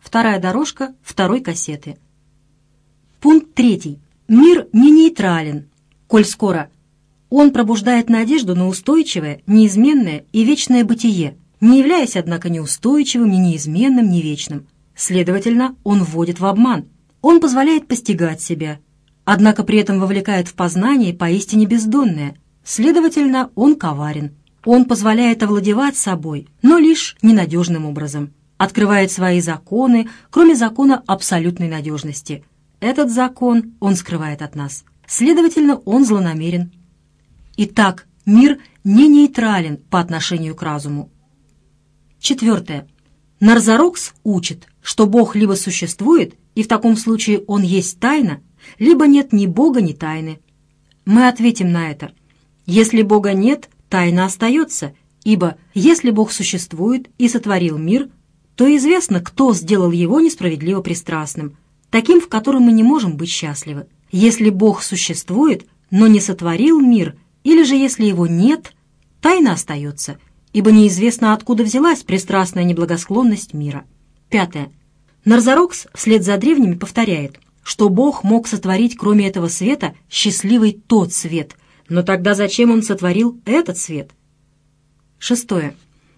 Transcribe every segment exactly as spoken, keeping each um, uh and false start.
Вторая дорожка второй кассеты. Пункт третий. Мир не нейтрален, коль скоро он пробуждает надежду на устойчивое, неизменное и вечное бытие, не являясь, однако, ни устойчивым, ни неизменным, ни вечным. Следовательно, он вводит в обман. Он позволяет постигать себя, однако при этом вовлекает в познание поистине бездонное. Следовательно, он коварен. Он позволяет овладевать собой, но лишь ненадежным образом. Открывает свои законы, кроме закона абсолютной надежности. Этот закон он скрывает от нас. Следовательно, он злонамерен. Итак, мир не нейтрален по отношению к разуму. Четвертое. Нарзарокс учит, что Бог либо существует, и в таком случае Он есть тайна, либо нет ни Бога, ни тайны. Мы ответим на это. Если Бога нет, тайна остается, ибо если Бог существует и сотворил мир, то известно, кто сделал его несправедливо пристрастным, таким, в котором мы не можем быть счастливы. Если Бог существует, но не сотворил мир, или же если его нет, тайна остается, ибо неизвестно, откуда взялась пристрастная неблагосклонность мира. Пятое. Нарзарокс вслед за древними повторяет, что Бог мог сотворить кроме этого света счастливый тот свет, но тогда зачем Он сотворил этот свет? Шестое.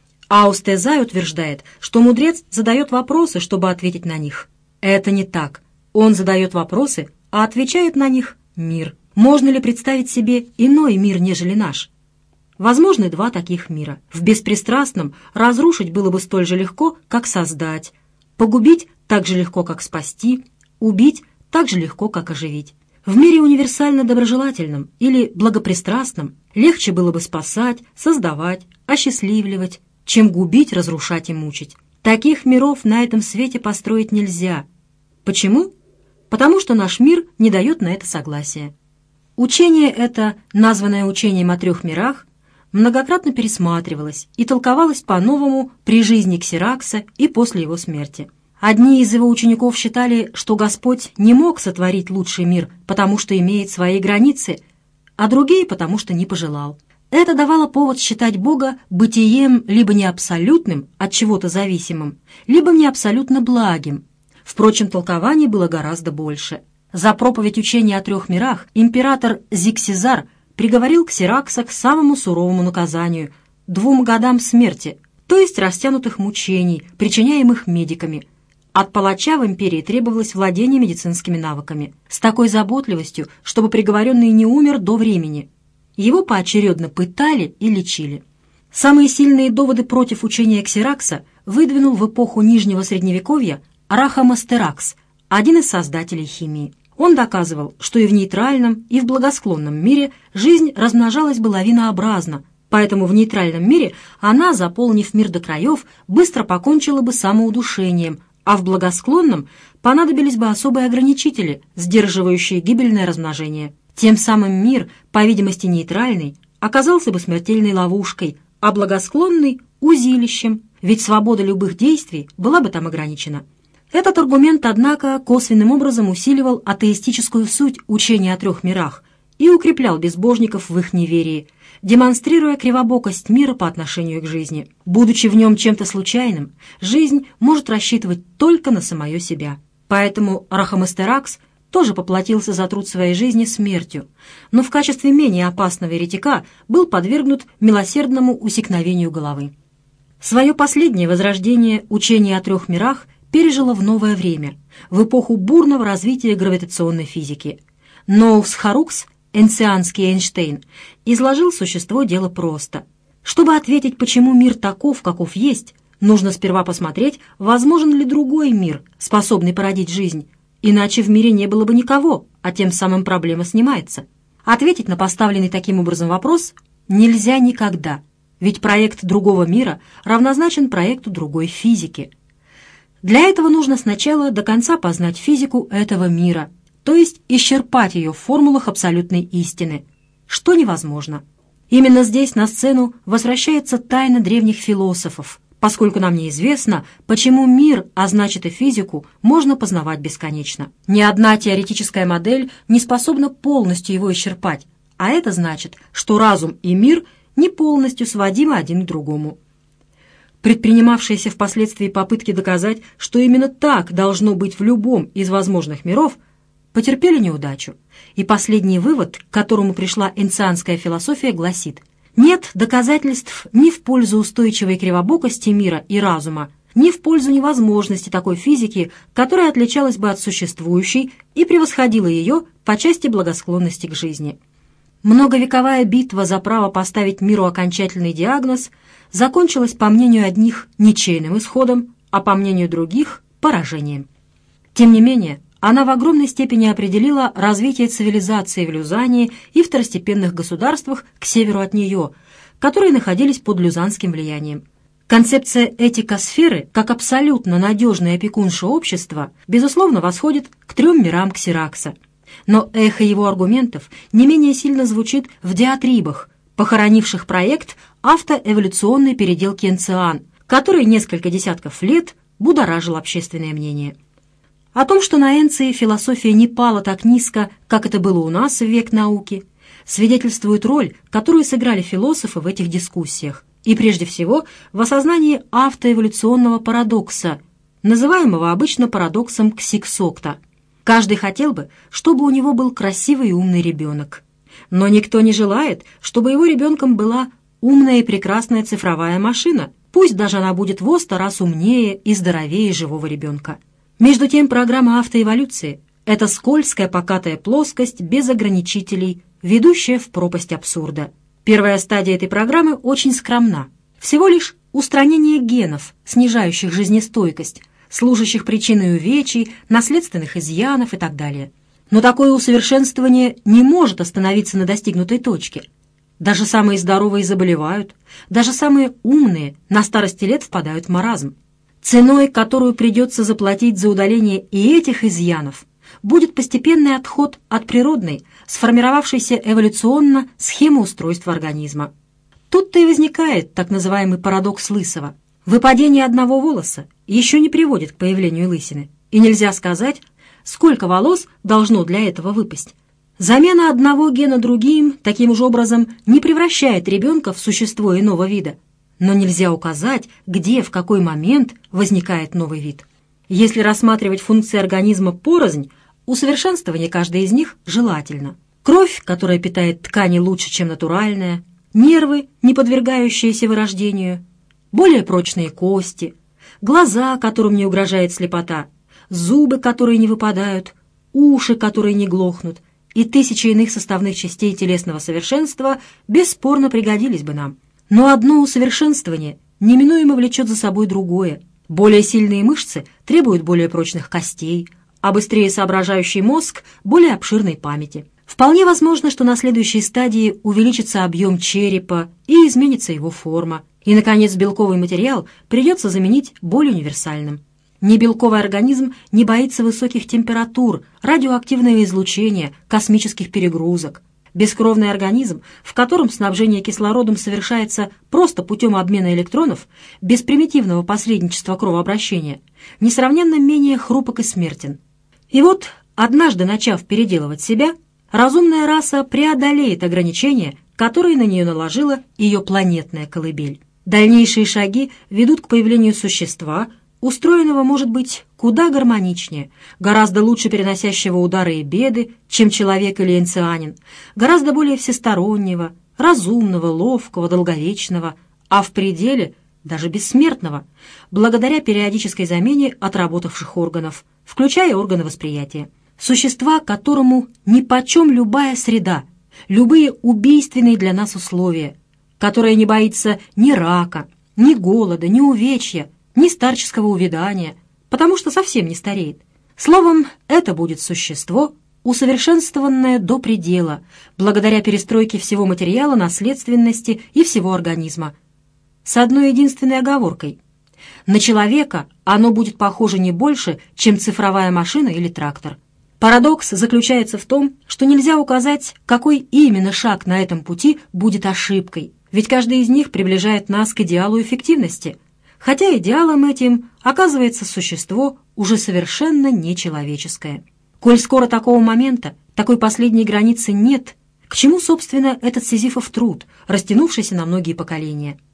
Аустезай утверждает, что мудрец задает вопросы, чтобы ответить на них. Это не так. Он задает вопросы, а отвечает на них мир. Можно ли представить себе иной мир, нежели наш? Возможны два таких мира. В беспристрастном разрушить было бы столь же легко, как создать, погубить так же легко, как спасти, убить так же легко, как оживить. В мире универсально доброжелательном или благопристрастном легче было бы спасать, создавать, осчастливливать, чем губить, разрушать и мучить. Таких миров на этом свете построить нельзя. Почему? Потому что наш мир не дает на это согласия. Учение это, названное учением о трех мирах, многократно пересматривалось и толковалось по-новому при жизни Ксеракса и после его смерти. Одни из его учеников считали, что Господь не мог сотворить лучший мир, потому что имеет свои границы, а другие, потому что не пожелал. Это давало повод считать Бога бытием либо не абсолютным, от чего-то зависимым, либо не абсолютно благим. Впрочем, толкований было гораздо больше. За проповедь учения о трех мирах император Зиксизар приговорил Ксеракса к самому суровому наказанию – двум годам смерти, то есть растянутых мучений, причиняемых медиками. От палача в империи требовалось владение медицинскими навыками с такой заботливостью, чтобы приговоренный не умер до времени. Его поочередно пытали и лечили. Самые сильные доводы против учения Ксеракса выдвинул в эпоху Нижнего Средневековья Арахамастеракс, один из создателей химии. Он доказывал, что и в нейтральном, и в благосклонном мире жизнь размножалась бы лавинообразно, поэтому в нейтральном мире она, заполнив мир до краев, быстро покончила бы самоудушением, а в благосклонном понадобились бы особые ограничители, сдерживающие гибельное размножение. Тем самым мир, по видимости нейтральный, оказался бы смертельной ловушкой, а благосклонный — узилищем, ведь свобода любых действий была бы там ограничена. Этот аргумент, однако, косвенным образом усиливал атеистическую суть учения о трех мирах и укреплял безбожников в их неверии, демонстрируя кривобокость мира по отношению к жизни. Будучи в нем чем-то случайным, жизнь может рассчитывать только на самое себя. Поэтому Арахамастеракс тоже поплатился за труд своей жизни смертью, но в качестве менее опасного еретика был подвергнут милосердному усекновению головы. Свое последнее возрождение учение о трех мирах пережило в новое время, в эпоху бурного развития гравитационной физики. Ноус Харукс, энцианский Эйнштейн, изложил существо дела просто. Чтобы ответить, почему мир таков, каков есть, нужно сперва посмотреть, возможен ли другой мир, способный породить жизнь, иначе в мире не было бы никого, а тем самым проблема снимается. Ответить на поставленный таким образом вопрос нельзя никогда, ведь проект другого мира равнозначен проекту другой физики. Для этого нужно сначала до конца познать физику этого мира, то есть исчерпать ее в формулах абсолютной истины, что невозможно. Именно здесь на сцену возвращается тайна древних философов, поскольку нам неизвестно, почему мир, а значит и физику, можно познавать бесконечно. Ни одна теоретическая модель не способна полностью его исчерпать, а это значит, что разум и мир не полностью сводимы один к другому. Предпринимавшиеся впоследствии попытки доказать, что именно так должно быть в любом из возможных миров, потерпели неудачу. И последний вывод, к которому пришла энцианская философия, гласит: нет доказательств ни в пользу устойчивой кривобокости мира и разума, ни в пользу невозможности такой физики, которая отличалась бы от существующей и превосходила ее по части благосклонности к жизни. Многовековая битва за право поставить миру окончательный диагноз закончилась, по мнению одних, ничейным исходом, а по мнению других – поражением. Тем не менее, она в огромной степени определила развитие цивилизации в Люзании и второстепенных государствах к северу от нее, которые находились под люзанским влиянием. Концепция этикосферы, как абсолютно надежное опекунша общества, безусловно, восходит к трем мирам Ксеракса. Но эхо его аргументов не менее сильно звучит в диатрибах, похоронивших проект автоэволюционной переделки энциан, который несколько десятков лет будоражил общественное мнение. О том, что на Энции философия не пала так низко, как это было у нас в век науки, свидетельствует роль, которую сыграли философы в этих дискуссиях, и прежде всего в осознании автоэволюционного парадокса, называемого обычно парадоксом Ксиксокта. Каждый хотел бы, чтобы у него был красивый и умный ребенок. Но никто не желает, чтобы его ребенком была умная и прекрасная цифровая машина, пусть даже она будет во сто раз умнее и здоровее живого ребенка. Между тем, программа автоэволюции – это скользкая покатая плоскость без ограничителей, ведущая в пропасть абсурда. Первая стадия этой программы очень скромна. Всего лишь устранение генов, снижающих жизнестойкость, служащих причиной увечий, наследственных изъянов и так далее. Но такое усовершенствование не может остановиться на достигнутой точке. Даже самые здоровые заболевают, даже самые умные на старости лет впадают в маразм. Ценой, которую придется заплатить за удаление и этих изъянов, будет постепенный отход от природной, сформировавшейся эволюционно схемы устройства организма. Тут-то и возникает так называемый парадокс Лысого. Выпадение одного волоса еще не приводит к появлению лысины, и нельзя сказать, сколько волос должно для этого выпасть. Замена одного гена другим таким же образом не превращает ребенка в существо иного вида, но нельзя указать, где, в какой момент возникает новый вид. Если рассматривать функции организма порознь, усовершенствование каждой из них желательно. Кровь, которая питает ткани лучше, чем натуральная, нервы, не подвергающиеся вырождению, более прочные кости, глаза, которым не угрожает слепота, зубы, которые не выпадают, уши, которые не глохнут, и тысячи иных составных частей телесного совершенства бесспорно пригодились бы нам. Но одно усовершенствование неминуемо влечет за собой другое. Более сильные мышцы требуют более прочных костей, а быстрее соображающий мозг – более обширной памяти. Вполне возможно, что на следующей стадии увеличится объем черепа и изменится его форма. И, наконец, белковый материал придется заменить более универсальным. Небелковый организм не боится высоких температур, радиоактивного излучения, космических перегрузок. Бескровный организм, в котором снабжение кислородом совершается просто путем обмена электронов, без примитивного посредничества кровообращения, несравненно менее хрупок и смертен. И вот, однажды начав переделывать себя, разумная раса преодолеет ограничения, которые на нее наложила ее планетная колыбель. Дальнейшие шаги ведут к появлению существа, устроенного, может быть, куда гармоничнее, гораздо лучше переносящего удары и беды, чем человек или энцианин, гораздо более всестороннего, разумного, ловкого, долговечного, а в пределе даже бессмертного, благодаря периодической замене отработавших органов, включая органы восприятия. Существа, которому нипочем любая среда, любые убийственные для нас условия, которое не боится ни рака, ни голода, ни увечья, ни старческого увядания, потому что совсем не стареет. Словом, это будет существо, усовершенствованное до предела, благодаря перестройке всего материала, наследственности и всего организма. С одной единственной оговоркой. На человека оно будет похоже не больше, чем цифровая машина или трактор. Парадокс заключается в том, что нельзя указать, какой именно шаг на этом пути будет ошибкой, ведь каждый из них приближает нас к идеалу эффективности, хотя идеалом этим оказывается существо уже совершенно нечеловеческое. Коль скоро такого момента, такой последней границы нет, к чему, собственно, этот сизифов труд, растянувшийся на многие поколения?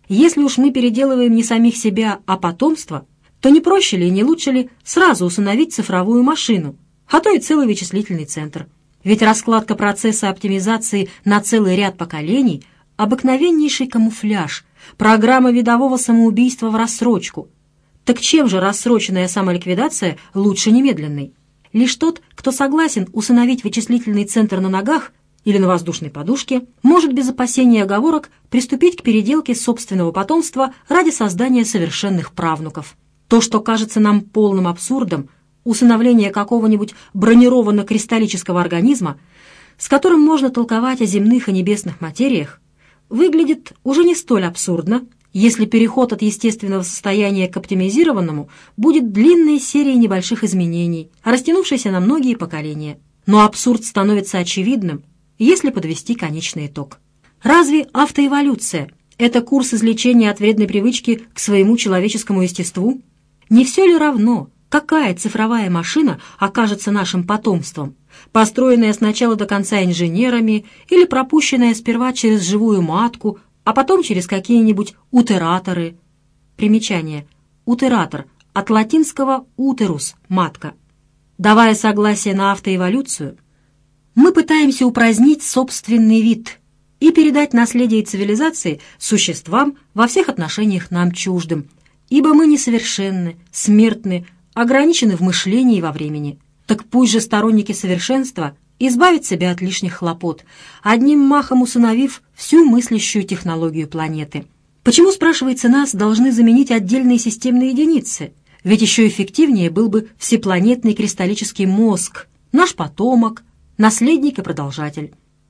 Если уж мы переделываем не самих себя, а потомство, то не проще ли и не лучше ли сразу усыновить цифровую машину, а то и целый вычислительный центр? Ведь раскладка процесса оптимизации на целый ряд поколений – обыкновеннейший камуфляж, программа видового самоубийства в рассрочку. Так чем же рассроченная самоликвидация лучше немедленной? Лишь тот, кто согласен усыновить вычислительный центр на ногах или на воздушной подушке, может без опасений и оговорок приступить к переделке собственного потомства ради создания совершенных правнуков. То, что кажется нам полным абсурдом, усыновление какого-нибудь бронированно-кристаллического организма, с которым можно толковать о земных и небесных материях, выглядит уже не столь абсурдно, если переход от естественного состояния к оптимизированному будет длинной серией небольших изменений, растянувшейся на многие поколения. Но абсурд становится очевидным, если подвести конечный итог. Разве автоэволюция – это курс излечения от вредной привычки к своему человеческому естеству? Не все ли равно, какая цифровая машина окажется нашим потомством, построенная сначала до конца инженерами или пропущенная сперва через живую матку, а потом через какие-нибудь утераторы? Примечание. Утератор – от латинского «утерус» – матка. Давая согласие на автоэволюцию, мы пытаемся упразднить собственный вид и передать наследие цивилизации существам во всех отношениях нам чуждым, ибо мы несовершенны, смертны, ограничены в мышлении и во времени. Так пусть же сторонники совершенства избавят себя от лишних хлопот, одним махом усыновив всю мыслящую технологию планеты. Почему, спрашивается, нас должны заменить отдельные системные единицы? Ведь еще эффективнее был бы всепланетный кристаллический мозг, наш потомок, наследник и продолжатель.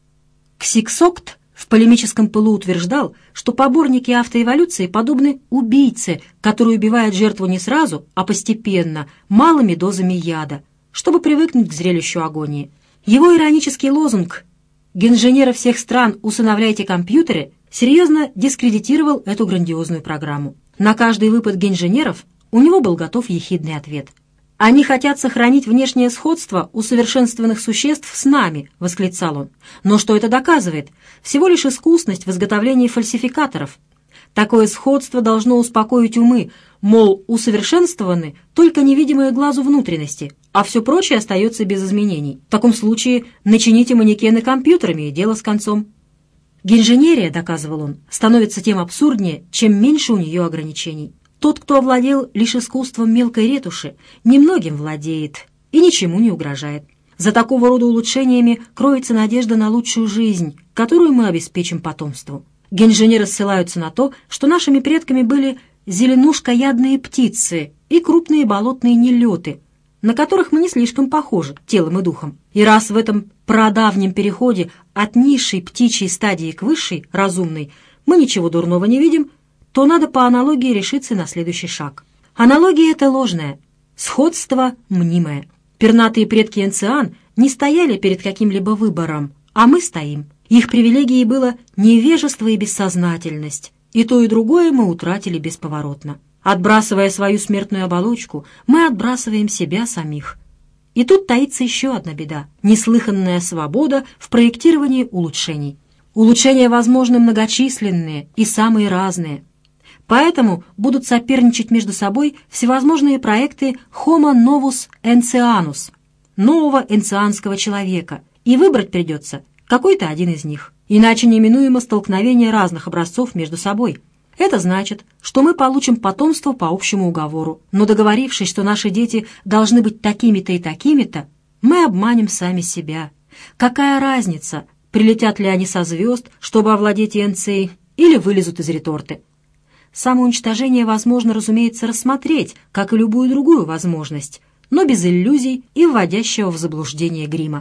Ксиксокт в полемическом пылу утверждал, что поборники автоэволюции подобны убийце, который убивает жертву не сразу, а постепенно, малыми дозами яда, чтобы привыкнуть к зрелищу агонии. Его иронический лозунг «Генженеры всех стран, усыновляйте компьютеры» серьезно дискредитировал эту грандиозную программу. На каждый выпад генженеров у него был готов ехидный ответ. «Они хотят сохранить внешнее сходство усовершенствованных существ с нами», — восклицал он. «Но что это доказывает? Всего лишь искусность в изготовлении фальсификаторов. Такое сходство должно успокоить умы, мол, усовершенствованы только невидимые глазу внутренности, а все прочее остается без изменений. В таком случае начините манекены компьютерами, и дело с концом». Генженерия, доказывал он, становится тем абсурднее, чем меньше у нее ограничений. Тот, кто овладел лишь искусством мелкой ретуши, немногим владеет и ничему не угрожает. За такого рода улучшениями кроется надежда на лучшую жизнь, которую мы обеспечим потомству. Генженеры ссылаются на то, что нашими предками были зеленушкоядные птицы и крупные болотные нелеты, на которых мы не слишком похожи телом и духом. И раз в этом прадавнем переходе от низшей птичьей стадии к высшей, разумной, мы ничего дурного не видим, то надо по аналогии решиться на следующий шаг. Аналогия эта ложная, сходство мнимое. Пернатые предки энциан не стояли перед каким-либо выбором, а мы стоим. Их привилегией было невежество и бессознательность, и то и другое мы утратили бесповоротно. Отбрасывая свою смертную оболочку, мы отбрасываем себя самих. И тут таится еще одна беда – неслыханная свобода в проектировании улучшений. Улучшения возможны многочисленные и самые разные. Поэтому будут соперничать между собой всевозможные проекты Homo novus enceanus, нового энцианского человека, и выбрать придется какой-то один из них. Иначе неминуемо столкновение разных образцов между собой. Это значит, что мы получим потомство по общему уговору, но договорившись, что наши дети должны быть такими-то и такими-то, мы обманем сами себя. Какая разница, прилетят ли они со звезд, чтобы овладеть Энцией, или вылезут из реторты? Самоуничтожение возможно, разумеется, рассмотреть, как и любую другую возможность, но без иллюзий и вводящего в заблуждение грима.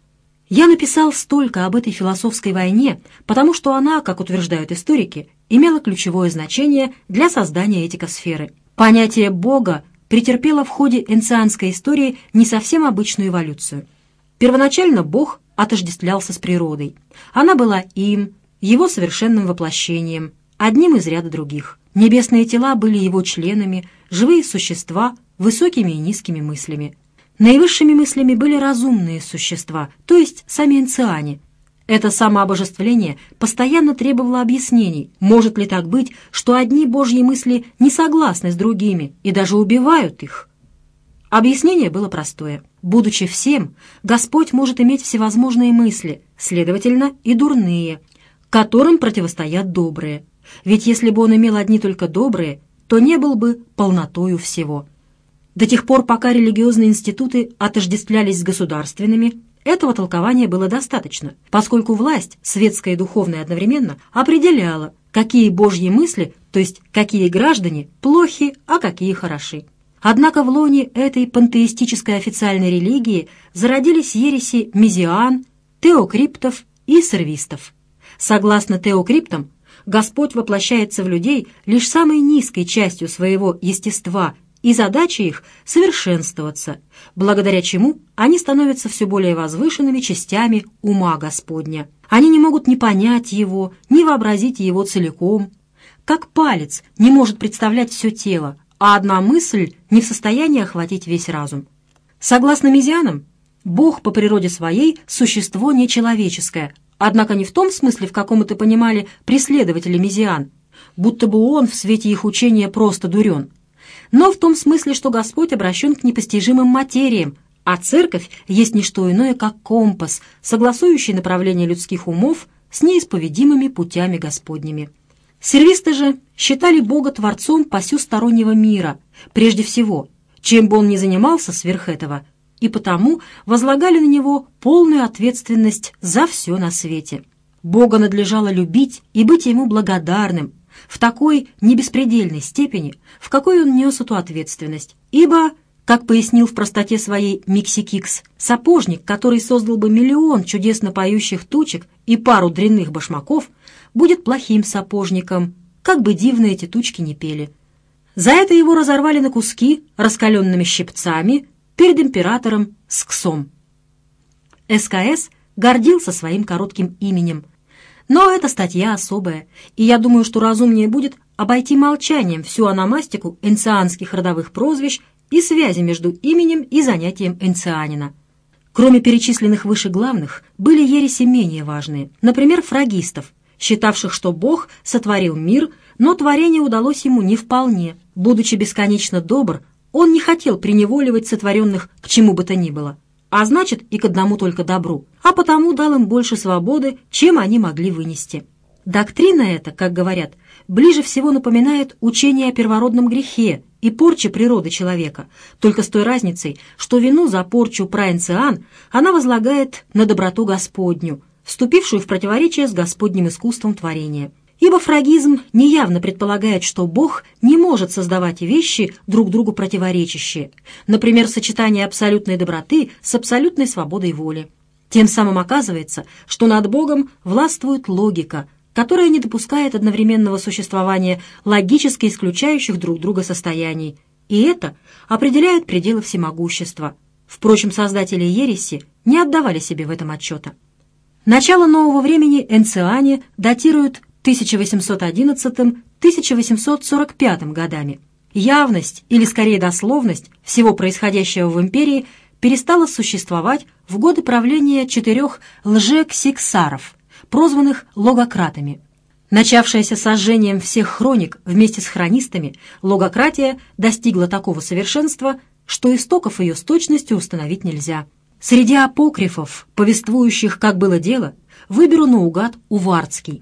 Я написал столько об этой философской войне, потому что она, как утверждают историки, имела ключевое значение для создания этикосферы. Понятие «бога» претерпело в ходе энцианской истории не совсем обычную эволюцию. Первоначально бог отождествлялся с природой. Она была им, его совершенным воплощением, одним из ряда других. Небесные тела были его членами, живые существа высокими и низкими мыслями. Наивысшими мыслями были разумные существа, то есть сами энциане. Это самообожествление постоянно требовало объяснений. Может ли так быть, что одни Божьи мысли не согласны с другими и даже убивают их? Объяснение было простое. Будучи всем, Господь может иметь всевозможные мысли, следовательно, и дурные, которым противостоят добрые. Ведь если бы Он имел одни только добрые, то не был бы полнотою всего. До тех пор, пока религиозные институты отождествлялись с государственными, этого толкования было достаточно, поскольку власть, светская и духовная одновременно, определяла, какие Божьи мысли, то есть какие граждане, плохи, а какие хороши. Однако в лоне этой пантеистической официальной религии зародились ереси мезиан, теокриптов и сервистов. Согласно теокриптам, Господь воплощается в людей лишь самой низкой частью своего естества, и задача их — совершенствоваться, благодаря чему они становятся все более возвышенными частями ума Господня. Они не могут ни понять его, ни вообразить его целиком. Как палец не может представлять все тело, а одна мысль не в состоянии охватить весь разум. Согласно мезианам, Бог по природе своей — существо нечеловеческое, однако не в том смысле, в каком это понимали преследователи мезиан, будто бы он в свете их учения просто дурен, но в том смысле, что Господь обращен к непостижимым материям, а Церковь есть не что иное, как компас, согласующий направление людских умов с неисповедимыми путями Господними. Сервисты же считали Бога Творцом посюстороннего мира, прежде всего, чем бы он ни занимался сверх этого, и потому возлагали на Него полную ответственность за все на свете. Бога надлежало любить и быть Ему благодарным, в такой небеспредельной степени, в какой он нес эту ответственность, ибо, как пояснил в простоте своей Миксикикс, сапожник, который создал бы миллион чудесно поющих тучек и пару дрянных башмаков, будет плохим сапожником, как бы дивно эти тучки не пели. За это его разорвали на куски раскаленными щипцами перед императором Сксом. СКС гордился своим коротким именем, но эта статья особая, и я думаю, что разумнее будет обойти молчанием всю ономастику энцианских родовых прозвищ и связи между именем и занятием энцианина. Кроме перечисленных выше главных, были ереси менее важные, например, фрагистов, считавших, что Бог сотворил мир, но творение удалось ему не вполне. Будучи бесконечно добр, он не хотел преневоливать сотворенных к чему бы то ни было, а значит и к одному только добру, а потому дал им больше свободы, чем они могли вынести. Доктрина эта, как говорят, ближе всего напоминает учение о первородном грехе и порче природы человека, только с той разницей, что вину за порчу праэнциан она возлагает на доброту Господню, вступившую в противоречие с Господним искусством творения. Ибо фрагизм неявно предполагает, что Бог не может создавать вещи, друг другу противоречащие, например, сочетание абсолютной доброты с абсолютной свободой воли. Тем самым оказывается, что над Богом властвует логика, которая не допускает одновременного существования логически исключающих друг друга состояний, и это определяет пределы всемогущества. Впрочем, создатели ереси не отдавали себе в этом отчета. Начало нового времени энциане датируют тысяча восемьсот одиннадцатым — тысяча восемьсот сорок пятым годами. Явность, или скорее дословность, всего происходящего в империи перестала существовать в годы правления четырех лже-ксиксаров, прозванных логократами. Начавшаяся сожжением всех хроник вместе с хронистами, логократия достигла такого совершенства, что истоков ее с точностью установить нельзя. Среди апокрифов, повествующих, как было дело, выберу наугад Увардский.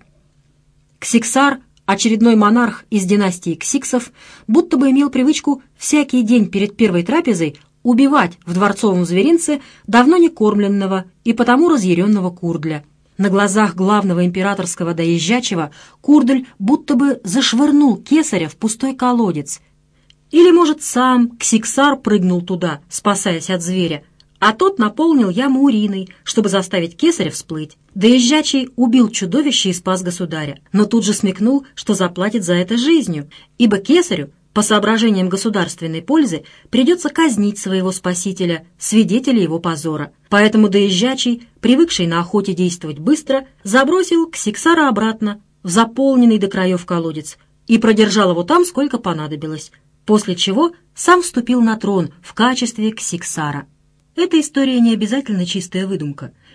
Ксиксар, очередной монарх из династии Ксиксов, будто бы имел привычку всякий день перед первой трапезой убивать в дворцовом зверинце давно не кормленного и потому разъяренного курдля. На глазах главного императорского доезжачего курдль будто бы зашвырнул кесаря в пустой колодец. Или, может, сам Ксиксар прыгнул туда, спасаясь от зверя, а тот наполнил яму уриной, чтобы заставить кесаря всплыть. Доезжачий убил чудовище и спас государя, но тут же смекнул, что заплатит за это жизнью, ибо кесарю, по соображениям государственной пользы, придется казнить своего спасителя, свидетеля его позора. Поэтому доезжачий, привыкший на охоте действовать быстро, забросил Ксиксара обратно в заполненный до краев колодец и продержал его там, сколько понадобилось, после чего сам вступил на трон в качестве Ксиксара. Эта история не обязательно чистая выдумка.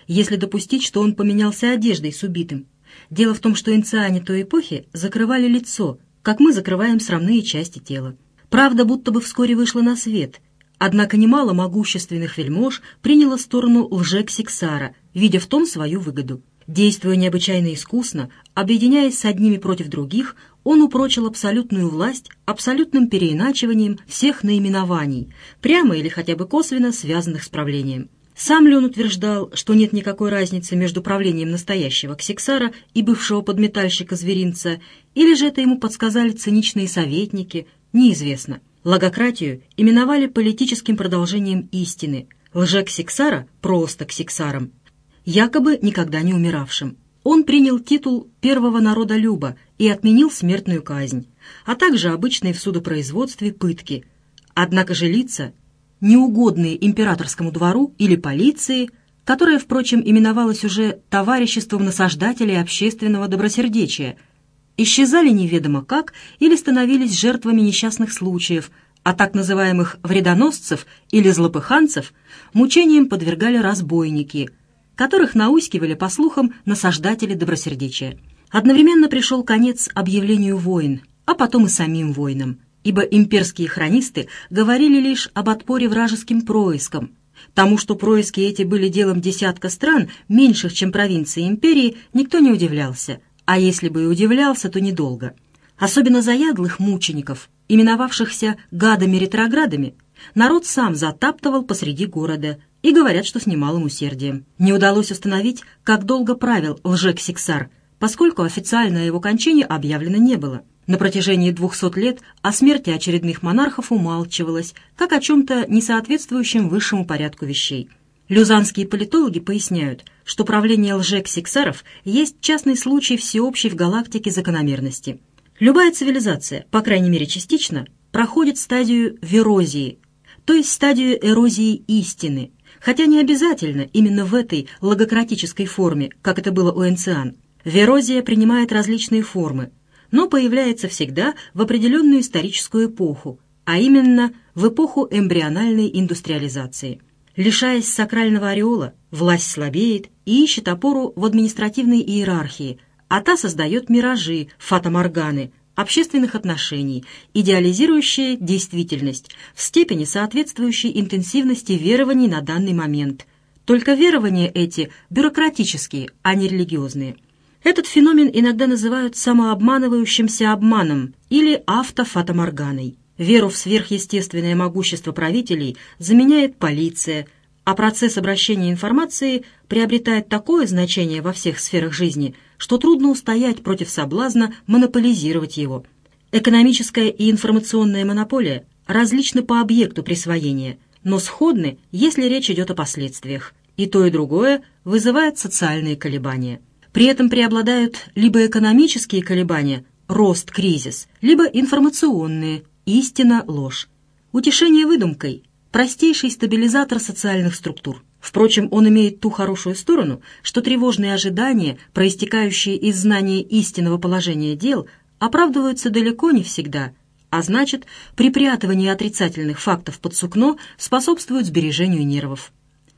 если допустить, что он поменялся одеждой с убитым. Дело в том, что энциане той эпохи закрывали лицо, как мы закрываем срамные части тела. Правда будто бы вскоре вышла на свет, однако немало могущественных вельмож приняло сторону лже-Ксиксара, видя в том свою выгоду. Действуя необычайно искусно, объединяясь с одними против других, он упрочил абсолютную власть абсолютным переиначиванием всех наименований, прямо или хотя бы косвенно связанных с правлением. Сам ли он утверждал, что нет никакой разницы между правлением настоящего Ксиксара и бывшего подметальщика-зверинца, или же это ему подсказали циничные советники, неизвестно. Логократию именовали политическим продолжением истины, лже-Ксиксара просто Ксиксаром, якобы никогда не умиравшим. Он принял титул первого народолюба и отменил смертную казнь, а также обычные в судопроизводстве пытки. Однако же лица, неугодные императорскому двору или полиции, которое, впрочем, именовалось уже «товариществом насаждателей общественного добросердечия», исчезали неведомо как или становились жертвами несчастных случаев, а так называемых вредоносцев или злопыханцев мучениям подвергали разбойники, которых наускивали, по слухам, насаждатели добросердечия. Одновременно пришел конец объявлению войн, а потом и самим войнам, ибо имперские хронисты говорили лишь об отпоре вражеским проискам. Тому, что происки эти были делом десятка стран, меньших, чем провинции империи, никто не удивлялся, а если бы и удивлялся, то недолго. Особенно заядлых мучеников, именовавшихся гадами-ретроградами, народ сам затаптывал посреди города, и говорят, что с немалым усердием. Не удалось установить, как долго правил лже-Ксиксар, поскольку официально о его кончине объявлено не было. На протяжении двухсот лет о смерти очередных монархов умалчивалось, как о чем-то несоответствующем высшему порядку вещей. Люзанские политологи поясняют, что правление лже-Ксиксаров есть частный случай всеобщей в галактике закономерности. Любая цивилизация, по крайней мере частично, проходит стадию верозии, то есть стадию эрозии истины, хотя не обязательно именно в этой логократической форме, как это было у энциан. Верозия принимает различные формы, но появляется всегда в определенную историческую эпоху, а именно в эпоху эмбриональной индустриализации. Лишаясь сакрального ореола, власть слабеет и ищет опору в административной иерархии, а та создает миражи, фатаморганы, общественных отношений, идеализирующие действительность в степени, соответствующей интенсивности верований на данный момент. Только верования эти бюрократические, а не религиозные. Этот феномен иногда называют самообманывающимся обманом или автофатаморганой. Веру в сверхъестественное могущество правителей заменяет полиция, а процесс обращения информации приобретает такое значение во всех сферах жизни, что трудно устоять против соблазна монополизировать его. Экономическая и информационная монополия различны по объекту присвоения, но сходны, если речь идет о последствиях. И то, и другое вызывает социальные колебания. При этом преобладают либо экономические колебания, рост, кризис, либо информационные, истина, ложь. Утешение выдумкой – простейший стабилизатор социальных структур. Впрочем, он имеет ту хорошую сторону, что тревожные ожидания, проистекающие из знания истинного положения дел, оправдываются далеко не всегда, а значит, припрятывание отрицательных фактов под сукно способствует сбережению нервов.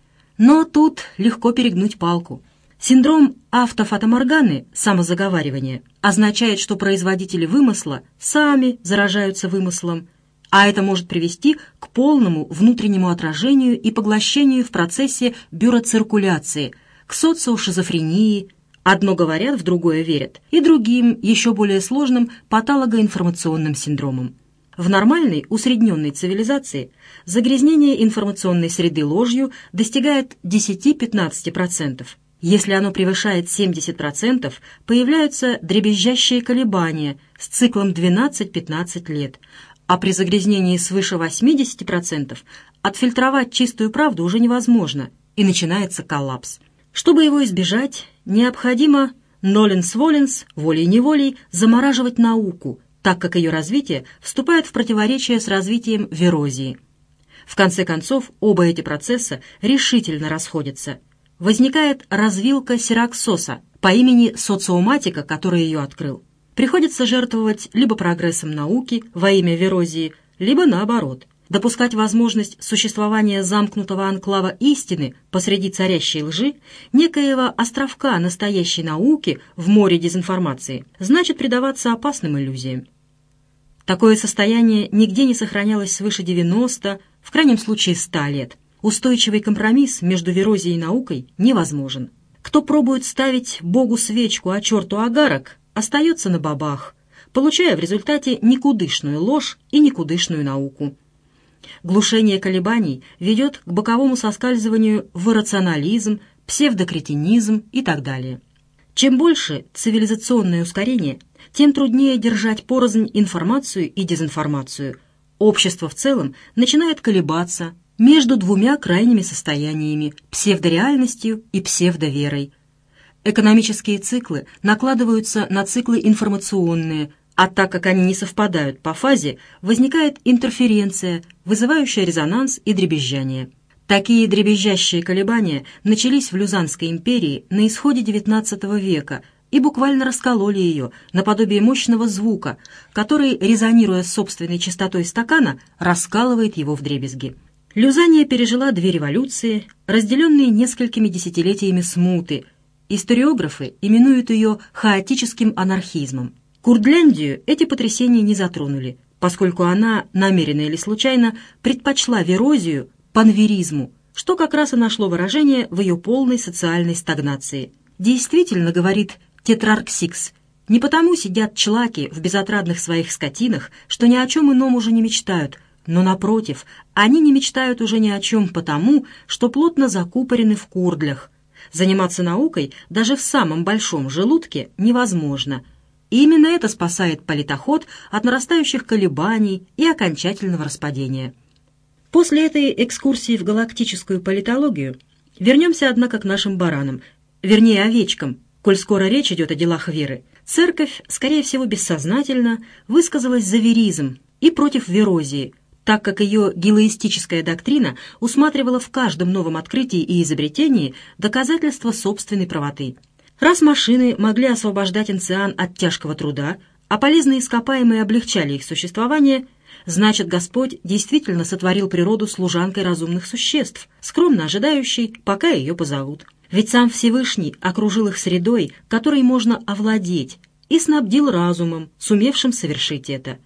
Но тут легко перегнуть палку. Синдром автофатаморганы, самозаговаривания, означает, что производители вымысла сами заражаются вымыслом, а это может привести к полному внутреннему отражению и поглощению в процессе бюроциркуляции, к социошизофрении, одно говорят, в другое верят, и другим, еще более сложным патологоинформационным синдромам. В нормальной, усредненной цивилизации загрязнение информационной среды ложью достигает десять-пятнадцать процентов. Если оно превышает семьдесят процентов, появляются дребезжащие колебания с циклом двенадцать-пятнадцать лет, а при загрязнении свыше восемьдесят процентов отфильтровать чистую правду уже невозможно, и начинается коллапс. Чтобы его избежать, необходимо ноленс-воленс, волей-неволей, замораживать науку, так как ее развитие вступает в противоречие с развитием верозии. В конце концов, оба эти процесса решительно расходятся. Возникает развилка Сираксоса по имени социоматика, который ее открыл. Приходится жертвовать либо прогрессом науки во имя верозии, либо наоборот. допускать возможность существования замкнутого анклава истины посреди царящей лжи, некоего островка настоящей науки в море дезинформации, значит предаваться опасным иллюзиям. Такое состояние нигде не сохранялось свыше девяноста, в крайнем случае ста лет. Устойчивый компромисс между верозией и наукой невозможен. Кто пробует ставить Богу свечку, а черту агарок, остается на бабах, получая в результате никудышную ложь и никудышную науку. Глушение колебаний ведет к боковому соскальзыванию в иррационализм, псевдокретинизм и так далее. Чем больше цивилизационное ускорение, тем труднее держать порознь информацию и дезинформацию. Общество в целом начинает колебаться между двумя крайними состояниями – псевдореальностью и псевдоверой. Экономические циклы накладываются на циклы информационные, а так как они не совпадают по фазе, возникает интерференция, вызывающая резонанс и дребезжание. Такие дребезжащие колебания начались в Люзанской империи на исходе девятнадцатого века и буквально раскололи ее наподобие мощного звука, который, резонируя с собственной частотой стакана, раскалывает его вдребезги. Люзания пережила две революции, разделенные несколькими десятилетиями смуты. Историографы именуют ее хаотическим анархизмом. Курдляндию эти потрясения не затронули, поскольку она, намеренно или случайно, предпочла верозию панверизму, что как раз и нашло выражение в ее полной социальной стагнации. Действительно, говорит Тетрарксикс, не потому сидят члаки в безотрадных своих скотинах, что ни о чем ином уже не мечтают, но, напротив, они не мечтают уже ни о чем потому, что плотно закупорены в курдлях. Заниматься наукой даже в самом большом желудке невозможно. И именно это спасает политоход от нарастающих колебаний и окончательного распадения. После этой экскурсии в галактическую политологию вернемся, однако, к нашим баранам, вернее, овечкам, коль скоро речь идет о делах веры. Церковь, скорее всего, бессознательно высказалась за веризм и против верозии, так как ее гилоистическая доктрина усматривала в каждом новом открытии и изобретении доказательства собственной правоты. Раз машины могли освобождать энциан от тяжкого труда, а полезные ископаемые облегчали их существование, значит, Господь действительно сотворил природу служанкой разумных существ, скромно ожидающей, пока ее позовут. Ведь сам Всевышний окружил их средой, которой можно овладеть, и снабдил разумом, сумевшим совершить это.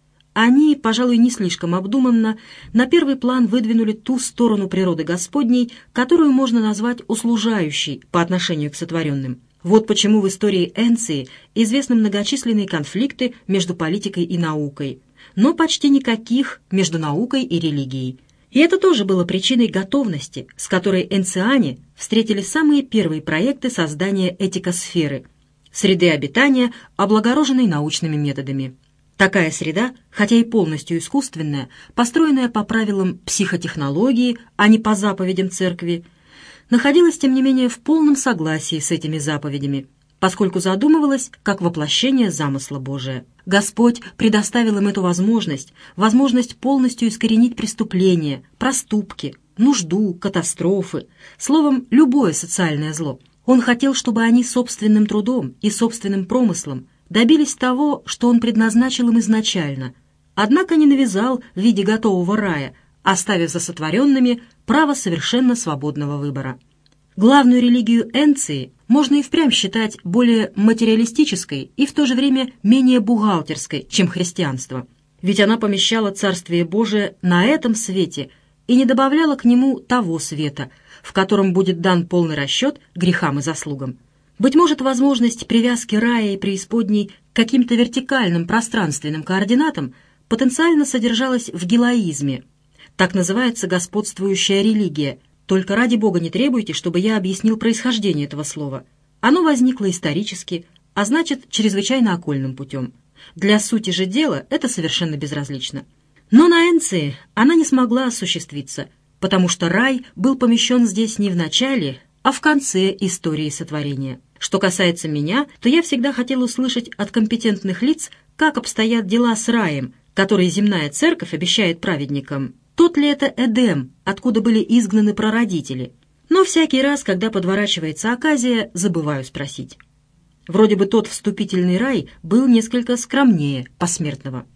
Они, пожалуй, не слишком обдуманно, на первый план выдвинули ту сторону природы Господней, которую можно назвать услужающей по отношению к сотворенным. Вот почему в истории Энции известны многочисленные конфликты между политикой и наукой, но почти никаких между наукой и религией. И это тоже было причиной готовности, с которой энциане встретили самые первые проекты создания этикосферы – среды обитания, облагороженной научными методами. Такая среда, хотя и полностью искусственная, построенная по правилам психотехнологии, а не по заповедям церкви, находилась, тем не менее, в полном согласии с этими заповедями, поскольку задумывалась как воплощение замысла Божия. Господь предоставил им эту возможность, возможность полностью искоренить преступления, проступки, нужду, катастрофы, словом, любое социальное зло. Он хотел, чтобы они собственным трудом и собственным промыслом добились того, что он предназначил им изначально, однако не навязал в виде готового рая, оставив за сотворенными право совершенно свободного выбора. Главную религию Энции можно и впрямь считать более материалистической и в то же время менее бухгалтерской, чем христианство. Ведь она помещала Царствие Божие на этом свете и не добавляла к нему того света, в котором будет дан полный расчет грехам и заслугам. Быть может, возможность привязки рая и преисподней к каким-то вертикальным пространственным координатам потенциально содержалась в гилаизме. Так называется господствующая религия. Только ради Бога не требуйте, чтобы я объяснил происхождение этого слова. Оно возникло исторически, а значит, чрезвычайно окольным путем. Для сути же дела это совершенно безразлично. Но на Энции она не смогла осуществиться, потому что рай был помещен здесь не в начале, а в конце истории сотворения. Что касается меня, то я всегда хотел услышать от компетентных лиц, как обстоят дела с раем, который земная церковь обещает праведникам. Тот ли это Эдем, откуда были изгнаны прародители? Но всякий раз, когда подворачивается оказия, забываю спросить. Вроде бы тот вступительный рай был несколько скромнее посмертного.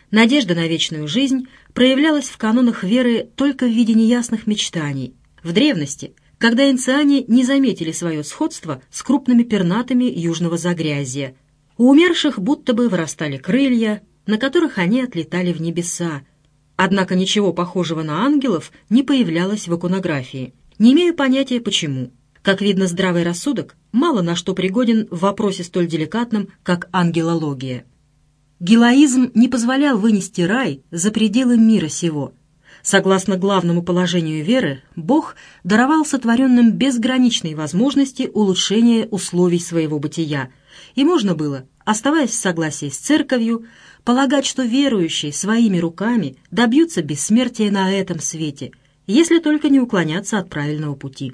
Надежда на вечную жизнь проявлялась в канонах веры только в виде неясных мечтаний. В древности, когда энциане не заметили свое сходство с крупными пернатами южного загрязья, у умерших будто бы вырастали крылья, на которых они отлетали в небеса. Однако ничего похожего на ангелов не появлялось в иконографии. Не имею понятия, почему. Как видно, здравый рассудок мало на что пригоден в вопросе столь деликатном, как ангелология. Гилаизм не позволял вынести рай за пределы мира сего. Согласно главному положению веры, Бог даровал сотворенным безграничные возможности улучшения условий своего бытия, и можно было, оставаясь в согласии с церковью, полагать, что верующие своими руками добьются бессмертия на этом свете, если только не уклоняться от правильного пути.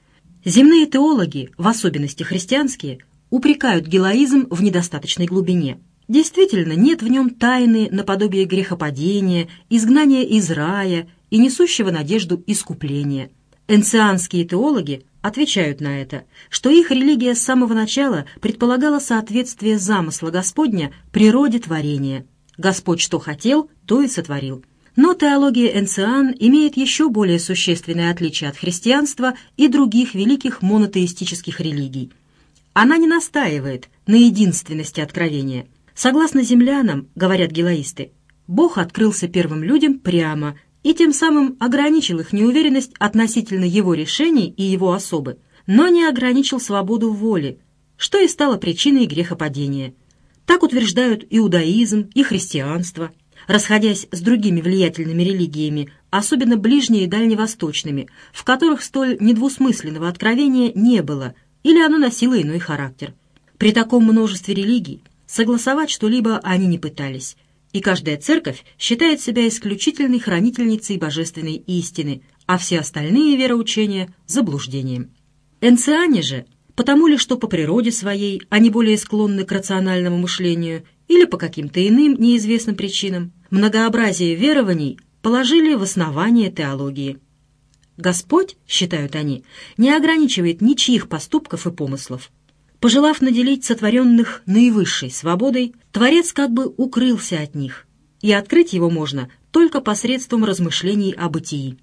Земные теологи, в особенности христианские, упрекают гилаизм в недостаточной глубине. Действительно, нет в нем тайны наподобие грехопадения, изгнания из рая и несущего надежду искупления. Энцианские теологи отвечают на это, что их религия с самого начала предполагала соответствие замысла Господня природе творения. Господь что хотел, то и сотворил. Но теология энциан имеет еще более существенное отличие от христианства и других великих монотеистических религий. Она не настаивает на единственности откровения. Согласно землянам, говорят гилаисты, Бог открылся первым людям прямо и тем самым ограничил их неуверенность относительно его решений и его особы, но не ограничил свободу воли, что и стало причиной грехопадения. Так утверждают иудаизм и христианство, расходясь с другими влиятельными религиями, особенно ближними и дальневосточными, в которых столь недвусмысленного откровения не было или оно носило иной характер. При таком множестве религий согласовать что-либо они не пытались, и каждая церковь считает себя исключительной хранительницей божественной истины, а все остальные вероучения – заблуждением. Энциане же, потому ли что по природе своей они более склонны к рациональному мышлению или по каким-то иным неизвестным причинам, многообразие верований положили в основание теологии. Господь, считают они, не ограничивает ничьих поступков и помыслов. Пожелав наделить сотворенных наивысшей свободой, Творец как бы укрылся от них, и открыть его можно только посредством размышлений о бытии.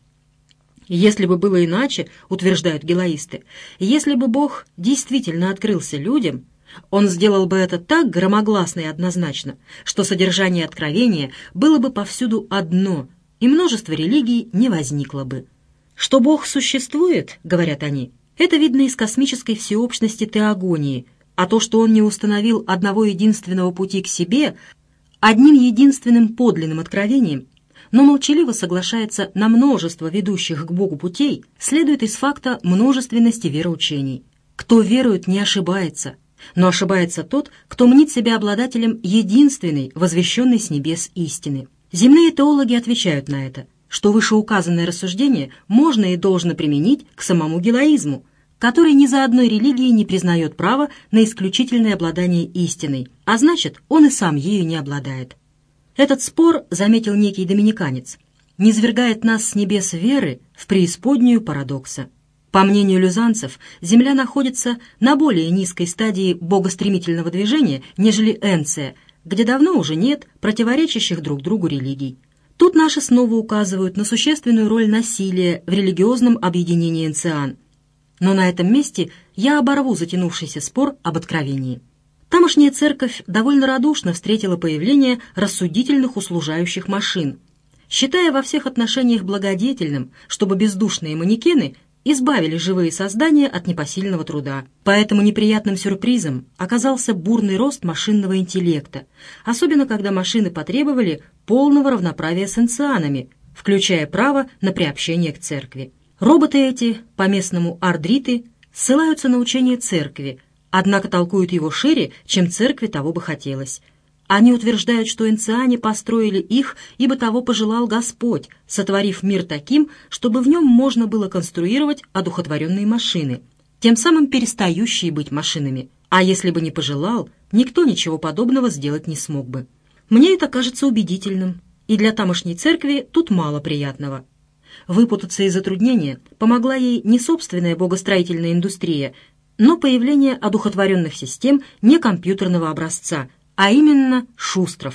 Если бы было иначе, утверждают гилаисты, если бы Бог действительно открылся людям, Он сделал бы это так громогласно и однозначно, что содержание откровения было бы повсюду одно, и множество религий не возникло бы. Что Бог существует, говорят они, это видно из космической всеобщности теогонии, а то, что Он не установил одного единственного пути к себе, одним единственным подлинным откровением, но молчаливо соглашается на множество ведущих к Богу путей, следует из факта множественности вероучений. Кто верует, не ошибается, но ошибается тот, кто мнит себя обладателем единственной, возвещенной с небес истины. Земные теологи отвечают на это, что вышеуказанное рассуждение можно и должно применить к самому гилаизму, который ни за одной религией не признает права на исключительное обладание истиной, а значит, он и сам ею не обладает. Этот спор, заметил некий доминиканец, низвергает нас с небес веры в преисподнюю парадокса. По мнению люзанцев, Земля находится на более низкой стадии богостремительного движения, нежели Энция, где давно уже нет противоречащих друг другу религий. Тут наши снова указывают на существенную роль насилия в религиозном объединении энциан. Но на этом месте я оборву затянувшийся спор об откровении. Тамошняя церковь довольно радушно встретила появление рассудительных услужающих машин, считая во всех отношениях благодетельным, чтобы бездушные манекены избавили живые создания от непосильного труда. Поэтому неприятным сюрпризом оказался бурный рост машинного интеллекта, особенно когда машины потребовали полного равноправия с энцианами, включая право на приобщение к церкви. Роботы эти, по-местному ардриты, ссылаются на учение церкви, однако толкуют его шире, чем церкви того бы хотелось. Они утверждают, что энциане построили их, ибо того пожелал Господь, сотворив мир таким, чтобы в нем можно было конструировать одухотворенные машины, тем самым перестающие быть машинами. А если бы не пожелал, никто ничего подобного сделать не смог бы. Мне это кажется убедительным, и для тамошней церкви тут мало приятного. Выпутаться из затруднения помогла ей не собственная богостроительная индустрия, но появление одухотворенных систем некомпьютерного образца, а именно шустров.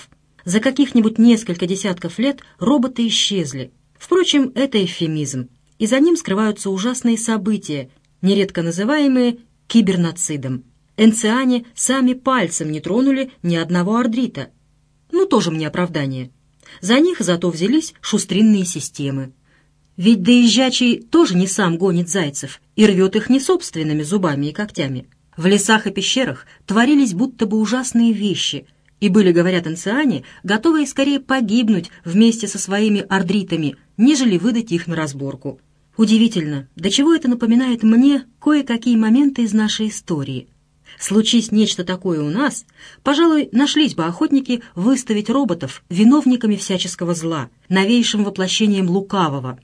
За каких-нибудь несколько десятков лет роботы исчезли. Впрочем, это эвфемизм, и за ним скрываются ужасные события, нередко называемые киберноцидом. Энциане сами пальцем не тронули ни одного ардрита. Ну, тоже мне оправдание. За них зато взялись шустринные системы. Ведь доезжачий тоже не сам гонит зайцев и рвет их не собственными зубами и когтями. В лесах и пещерах творились будто бы ужасные вещи, и были, говорят энциане, готовые скорее погибнуть вместе со своими ардритами, нежели выдать их на разборку. Удивительно, до чего это напоминает мне кое-какие моменты из нашей истории. Случись нечто такое у нас, пожалуй, нашлись бы охотники выставить роботов виновниками всяческого зла, новейшим воплощением лукавого.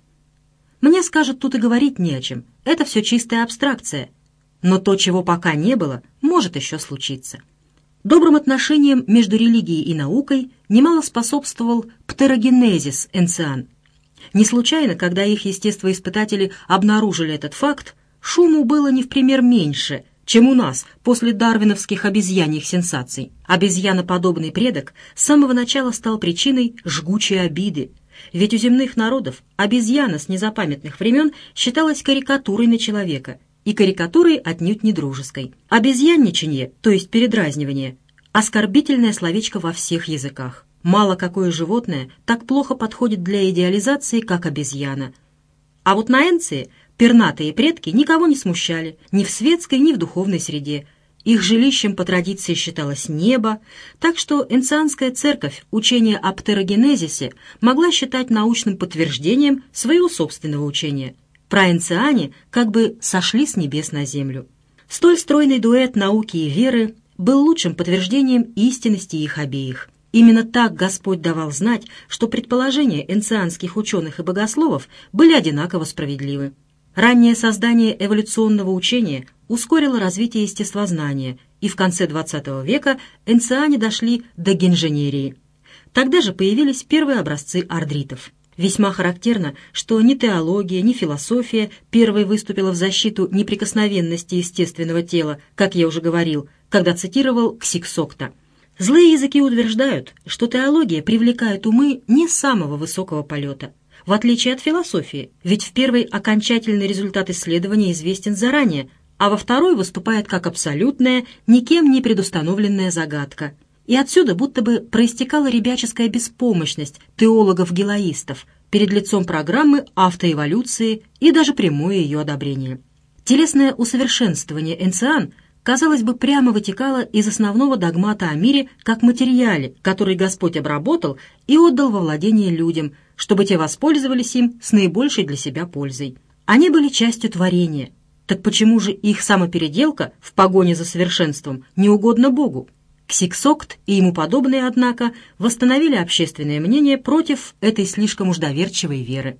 Мне скажут, тут и говорить не о чем, это все чистая абстракция. Но то, чего пока не было, может еще случиться. Добрым отношениям между религией и наукой немало способствовал птерогенезис энциан. Не случайно, когда их естествоиспытатели обнаружили этот факт, шуму было не в пример меньше, чем у нас после дарвиновских обезьяньих сенсаций. Обезьяноподобный предок с самого начала стал причиной жгучей обиды, ведь у земных народов обезьяна с незапамятных времен считалась карикатурой на человека, и карикатурой отнюдь не дружеской. Обезьянничанье, то есть передразнивание, оскорбительное словечко во всех языках. Мало какое животное так плохо подходит для идеализации, как обезьяна. А вот на Энции пернатые предки никого не смущали, ни в светской, ни в духовной среде. Их жилищем по традиции считалось небо, так что энцианская церковь учение о птерогенезисе могла считать научным подтверждением своего собственного учения. Праэнциане как бы сошли с небес на землю. Столь стройный дуэт науки и веры был лучшим подтверждением истинности их обеих. Именно так Господь давал знать, что предположения энцианских ученых и богословов были одинаково справедливы. Раннее создание эволюционного учения ускорило развитие естествознания, и в конце двадцатого века энциане дошли до генженерии. Тогда же появились первые образцы ардритов. Весьма характерно, что ни теология, ни философия первой выступила в защиту неприкосновенности естественного тела, как я уже говорил, когда цитировал Ксиксокта. Злые языки утверждают, что теология привлекает умы не самого высокого полета, в отличие от философии, ведь в первой окончательный результат исследования известен заранее, а во второй выступает как абсолютная, никем не предустановленная загадка. И отсюда будто бы проистекала ребяческая беспомощность теологов-гилаистов перед лицом программы автоэволюции и даже прямое ее одобрение. Телесное усовершенствование энциан, казалось бы, прямо вытекало из основного догмата о мире как материале, который Господь обработал и отдал во владение людям, чтобы те воспользовались им с наибольшей для себя пользой. Они были частью творения. Так почему же их самопеределка в погоне за совершенством не угодна Богу? Ксиксокт и ему подобные, однако, восстановили общественное мнение против этой слишком уж доверчивой веры.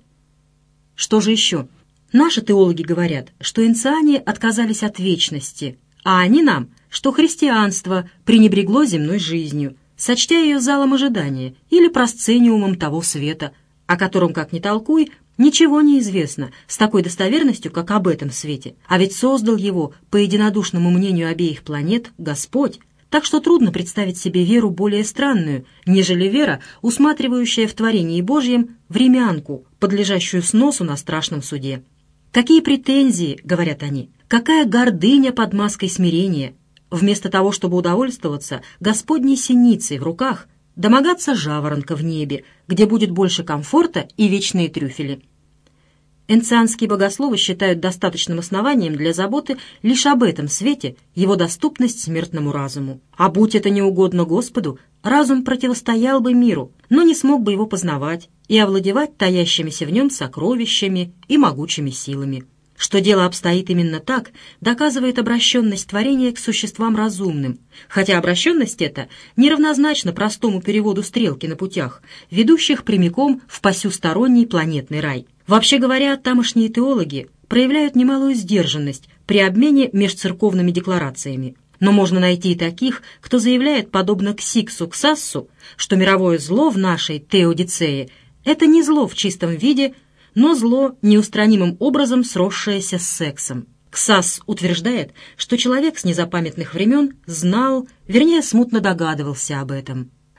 Что же еще? Наши теологи говорят, что энциане отказались от вечности, а они нам, что христианство пренебрегло земной жизнью, сочтя ее залом ожидания или просцениумом того света, о котором, как ни толкуй, ничего не известно с такой достоверностью, как об этом свете. А ведь создал его, по единодушному мнению обеих планет, Господь. Так что трудно представить себе веру более странную, нежели вера, усматривающая в творении Божьем времянку, подлежащую сносу на страшном суде. Какие претензии, говорят они, какая гордыня под маской смирения. Вместо того, чтобы удовольствоваться Господней синицей в руках, домогаться жаворонка в небе, где будет больше комфорта и вечные трюфели. Энцианские богословы считают достаточным основанием для заботы лишь об этом свете, его доступность смертному разуму. А будь это неугодно Господу, разум противостоял бы миру, но не смог бы его познавать и овладевать таящимися в нем сокровищами и могучими силами. Что дело обстоит именно так, доказывает обращенность творения к существам разумным, хотя обращенность эта неравнозначна простому переводу стрелки на путях, ведущих прямиком в посюсторонний планетный рай. Вообще говоря, тамошние теологи проявляют немалую сдержанность при обмене межцерковными декларациями. Но можно найти и таких, кто заявляет, подобно Ксиксу Ксассу, что мировое зло в нашей теодицее – это не зло в чистом виде, но зло, неустранимым образом сросшееся с сексом. Ксасс утверждает, что человек с незапамятных времен знал, вернее, смутно догадывался об этом.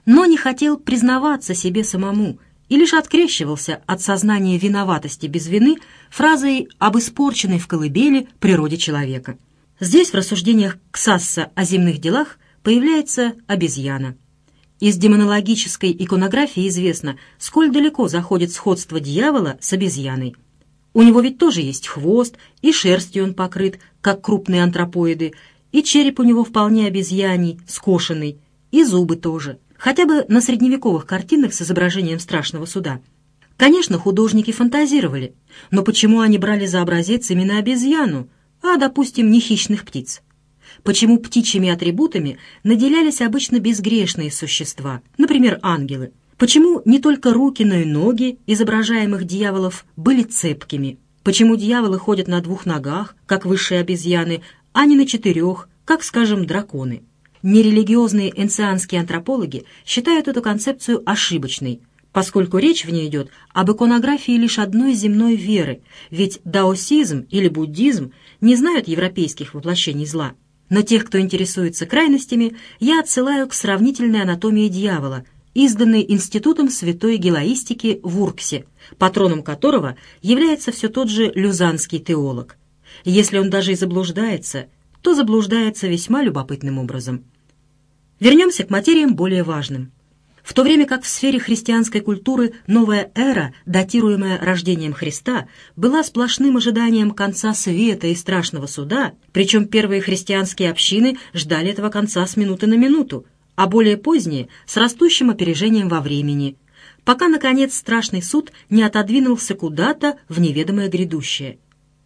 но не хотел признаваться себе самому и лишь открещивался от сознания виноватости без вины фразой об испорченной в колыбели природе человека. Здесь в рассуждениях Ксасса о земных делах появляется обезьяна. Из демонологической иконографии известно, сколь далеко заходит сходство дьявола с обезьяной. У него ведь тоже есть хвост, и шерстью он покрыт, как крупные антропоиды, и череп у него вполне обезьяний, скошенный, и зубы тоже, хотя бы на средневековых картинах с изображением страшного суда. Конечно, художники фантазировали, но почему они брали за образец именно обезьяну, а, допустим, не хищных птиц? Почему птичьими атрибутами наделялись обычно безгрешные существа, например, ангелы? Почему не только руки, но и ноги изображаемых дьяволов были цепкими? Почему дьяволы ходят на двух ногах, как высшие обезьяны, а не на четырех, как, скажем, драконы? Нерелигиозные энцианские антропологи считают эту концепцию ошибочной, поскольку речь в ней идет об иконографии лишь одной земной веры, ведь даосизм или буддизм не знают европейских воплощений зла. Но тех, кто интересуется крайностями, я отсылаю к сравнительной анатомии дьявола, изданной Институтом святой гелоистики в Урксе, патроном которого является все тот же люзанский теолог. Если он даже и заблуждается, то заблуждается весьма любопытным образом. Вернемся к материям более важным. В то время как в сфере христианской культуры новая эра, датируемая рождением Христа, была сплошным ожиданием конца света и страшного суда, причем первые христианские общины ждали этого конца с минуты на минуту, а более поздние — с растущим опережением во времени, пока, наконец, страшный суд не отодвинулся куда-то в неведомое грядущее.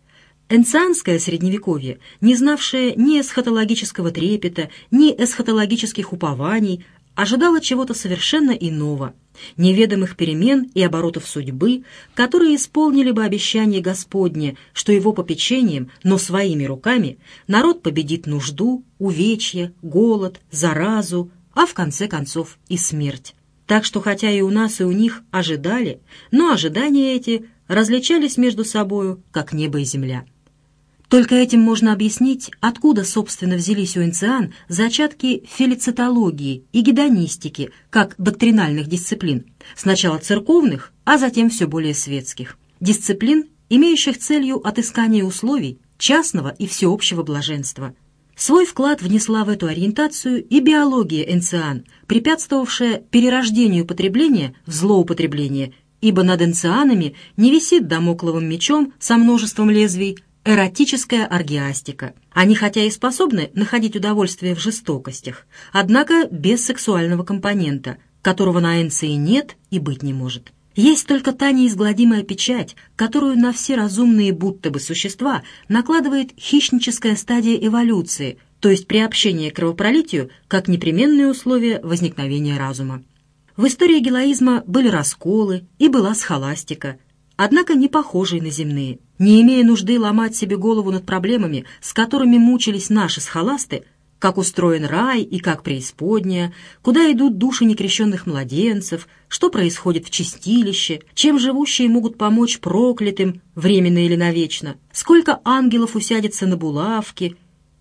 Энцианское средневековье, не знавшее ни эсхатологического трепета, ни эсхатологических упований, ожидало чего-то совершенно иного, неведомых перемен и оборотов судьбы, которые исполнили бы обещание Господне, что его попечением, но своими руками, народ победит нужду, увечье, голод, заразу, а в конце концов и смерть. Так что хотя и у нас, и у них ожидали, но ожидания эти различались между собою, как небо и земля. Только этим можно объяснить, откуда, собственно, взялись у энциан зачатки фелицитологии и гедонистики, как доктринальных дисциплин, сначала церковных, а затем все более светских. Дисциплин, имеющих целью отыскание условий частного и всеобщего блаженства. Свой вклад внесла в эту ориентацию и биология энциан, препятствовавшая перерождению потребления в злоупотребление, ибо над энцианами не висит дамокловым мечом со множеством лезвий эротическая оргиастика. Они хотя и способны находить удовольствие в жестокостях, однако без сексуального компонента, которого на энции нет и быть не может. Есть только та неизгладимая печать, которую на все разумные будто бы существа накладывает хищническая стадия эволюции, то есть приобщение к кровопролитию как непременное условие возникновения разума. В истории гелоизма были расколы и была схоластика, однако не похожие на земные. Не имея нужды ломать себе голову над проблемами, с которыми мучились наши схоласты, как устроен рай и как преисподняя, куда идут души некрещенных младенцев, что происходит в чистилище, чем живущие могут помочь проклятым, временно или навечно, сколько ангелов усядется на булавки.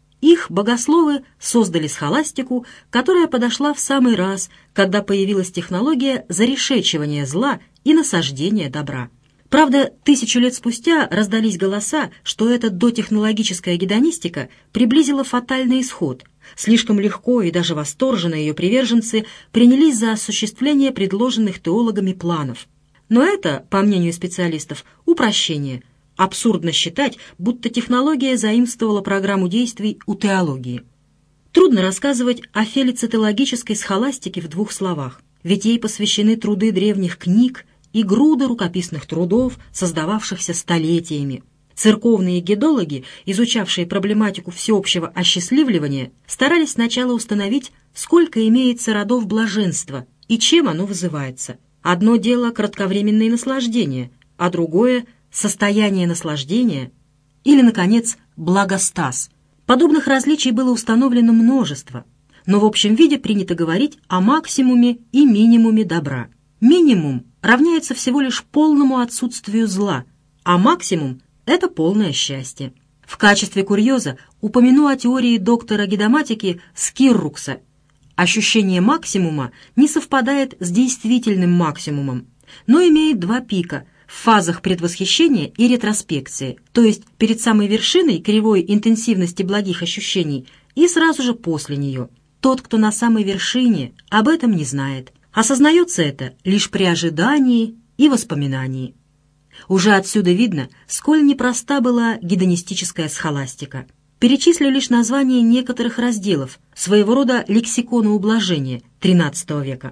Их богословы создали схоластику, которая подошла в самый раз, когда появилась технология зарешечивания зла и насаждения добра. Правда, тысячу лет спустя раздались голоса, что эта дотехнологическая гедонистика приблизила фатальный исход. Слишком легко и даже восторженно ее приверженцы принялись за осуществление предложенных теологами планов. Но это, по мнению специалистов, упрощение. Абсурдно считать, будто технология заимствовала программу действий у теологии. Трудно рассказывать о фелицитологической схоластике в двух словах, ведь ей посвящены труды древних книг и груды рукописных трудов, создававшихся столетиями. Церковные гедологи, изучавшие проблематику всеобщего осчастливливания, старались сначала установить, сколько имеется родов блаженства и чем оно вызывается. Одно дело — кратковременные наслаждения, а другое — состояние наслаждения или, наконец, благостаз. Подобных различий было установлено множество, но в общем виде принято говорить о максимуме и минимуме добра. Минимум равняется всего лишь полному отсутствию зла, а максимум — это полное счастье. В качестве курьеза упомяну о теории доктора гедоматики Скиррукса. Ощущение максимума не совпадает с действительным максимумом, но имеет два пика в фазах предвосхищения и ретроспекции, то есть перед самой вершиной кривой интенсивности благих ощущений и сразу же после нее. Тот, кто на самой вершине, об этом не знает. Осознается это лишь при ожидании и воспоминании. Уже отсюда видно, сколь непроста была гедонистическая схоластика. Перечислю лишь названия некоторых разделов, своего рода лексикона ублажения тринадцатого века.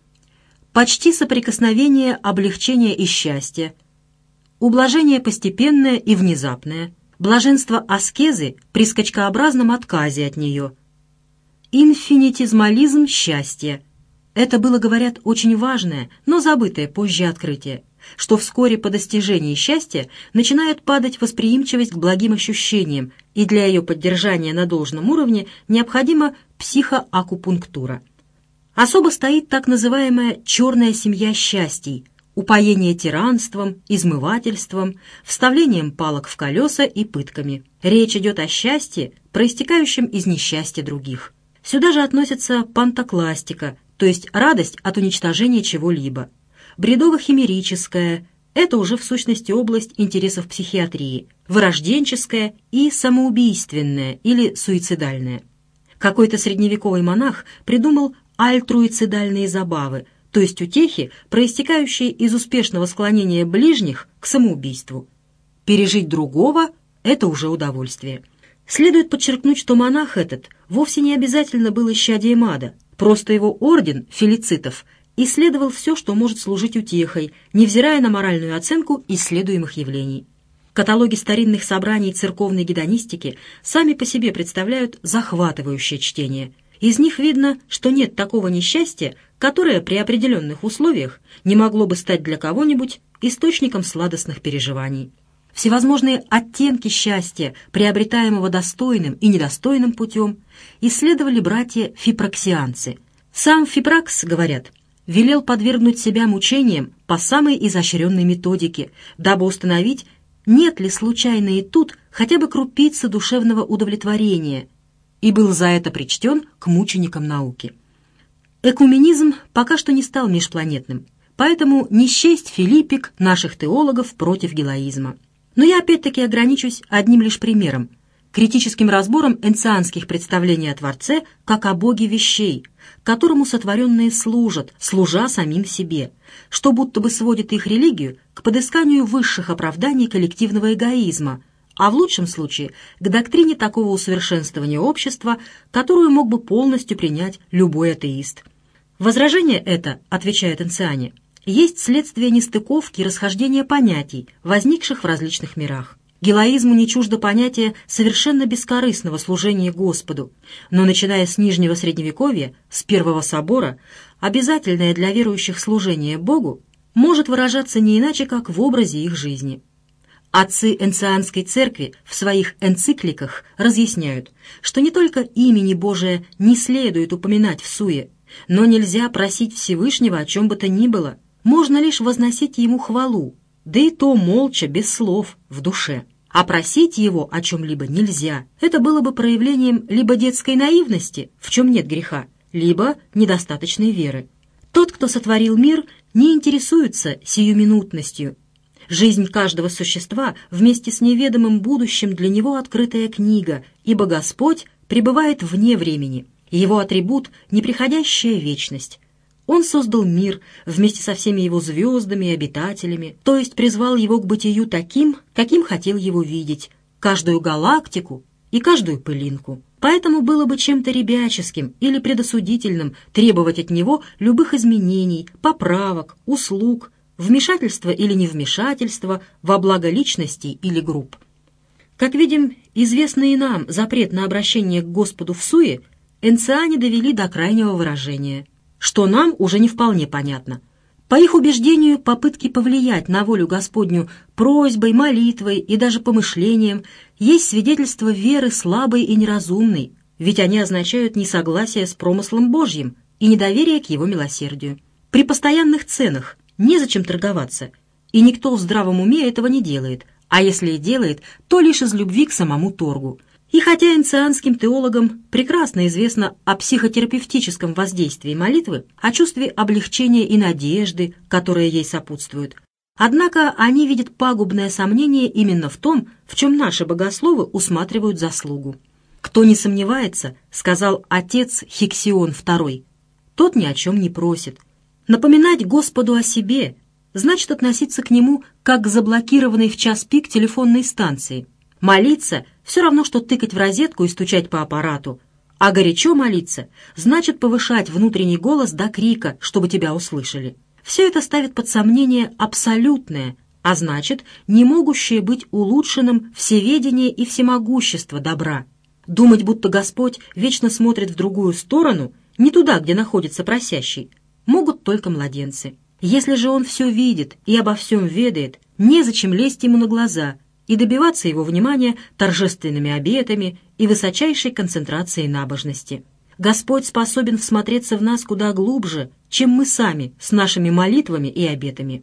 Почти соприкосновение облегчения и счастья, ублажение постепенное и внезапное, блаженство аскезы при скачкообразном отказе от нее, инфинитизмализм счастья. Это было, говорят, очень важное, но забытое позже открытие, что вскоре по достижении счастья начинает падать восприимчивость к благим ощущениям, и для ее поддержания на должном уровне необходима психоакупунктура. Особо стоит так называемая «черная семья счастий», упоение тиранством, измывательством, вставлением палок в колеса и пытками. Речь идет о счастье, проистекающем из несчастья других. Сюда же относится пантокластика, то есть радость от уничтожения чего-либо. Бредово-химерическое – это уже в сущности область интересов психиатрии, вырожденческое и самоубийственное или суицидальное. Какой-то средневековый монах придумал альтруицидальные забавы, то есть утехи, проистекающие из успешного склонения ближних к самоубийству. Пережить другого – это уже удовольствие. Следует подчеркнуть, что монах этот вовсе не обязательно был исчадием ада, просто его орден филицитов исследовал все, что может служить утехой, невзирая на моральную оценку исследуемых явлений. Каталоги старинных собраний церковной гедонистики сами по себе представляют захватывающее чтение. Из них видно, что нет такого несчастья, которое при определенных условиях не могло бы стать для кого-нибудь источником сладостных переживаний. Всевозможные оттенки счастья, приобретаемого достойным и недостойным путем, исследовали братья-фипраксианцы. Сам Фипракс, говорят, велел подвергнуть себя мучениям по самой изощренной методике, дабы установить, нет ли случайно и тут хотя бы крупицы душевного удовлетворения, и был за это причтен к мученикам науки. Экуменизм пока что не стал межпланетным, поэтому не счесть филиппик наших теологов против гилаизма. Но я опять-таки ограничусь одним лишь примером, критическим разбором энцианских представлений о Творце как о Боге вещей, которому сотворенные служат, служа самим себе, что будто бы сводит их религию к подысканию высших оправданий коллективного эгоизма, а в лучшем случае к доктрине такого усовершенствования общества, которую мог бы полностью принять любой атеист. Возражение это, отвечают энциане, есть следствие нестыковки и расхождения понятий, возникших в различных мирах. Гилаизму не чуждо понятие совершенно бескорыстного служения Господу, но начиная с Нижнего Средневековья, с Первого Собора, обязательное для верующих служение Богу может выражаться не иначе, как в образе их жизни. Отцы энцианской церкви в своих энцикликах разъясняют, что не только имени Божия не следует упоминать в суе, но нельзя просить Всевышнего о чем бы то ни было, можно лишь возносить Ему хвалу, да и то молча, без слов, в душе. А просить Его о чем-либо нельзя. Это было бы проявлением либо детской наивности, в чем нет греха, либо недостаточной веры. Тот, кто сотворил мир, не интересуется сиюминутностью. Жизнь каждого существа вместе с неведомым будущим для него открытая книга, ибо Господь пребывает вне времени. Его атрибут — неприходящая вечность. Он создал мир вместе со всеми его звездами и обитателями, то есть призвал его к бытию таким, каким хотел его видеть, каждую галактику и каждую пылинку. Поэтому было бы чем-то ребяческим или предосудительным требовать от него любых изменений, поправок, услуг, вмешательства или невмешательства во благо личностей или групп. Как видим, известный нам запрет на обращение к Господу в суе энциане довели до крайнего выражения, что нам уже не вполне понятно. По их убеждению, попытки повлиять на волю Господню просьбой, молитвой и даже помышлением есть свидетельство веры слабой и неразумной, ведь они означают несогласие с промыслом Божьим и недоверие к Его милосердию. При постоянных ценах незачем торговаться, и никто в здравом уме этого не делает, а если и делает, то лишь из любви к самому торгу. И хотя энцианским теологам прекрасно известно о психотерапевтическом воздействии молитвы, о чувстве облегчения и надежды, которые ей сопутствуют, однако они видят пагубное сомнение именно в том, в чем наши богословы усматривают заслугу. «Кто не сомневается, — сказал отец Хиксион второй, — тот ни о чем не просит. Напоминать Господу о себе значит относиться к Нему как к заблокированной в час пик телефонной станции. Молиться — все равно, что тыкать в розетку и стучать по аппарату, а горячо молиться значит повышать внутренний голос до крика, чтобы тебя услышали. Все это ставит под сомнение абсолютное, а значит, не могущее быть улучшенным всеведение и всемогущество добра. Думать, будто Господь вечно смотрит в другую сторону, не туда, где находится просящий, могут только младенцы. Если же Он все видит и обо всем ведает, незачем лезть Ему на глаза и добиваться Его внимания торжественными обетами и высочайшей концентрацией набожности. Господь способен всмотреться в нас куда глубже, чем мы сами с нашими молитвами и обетами.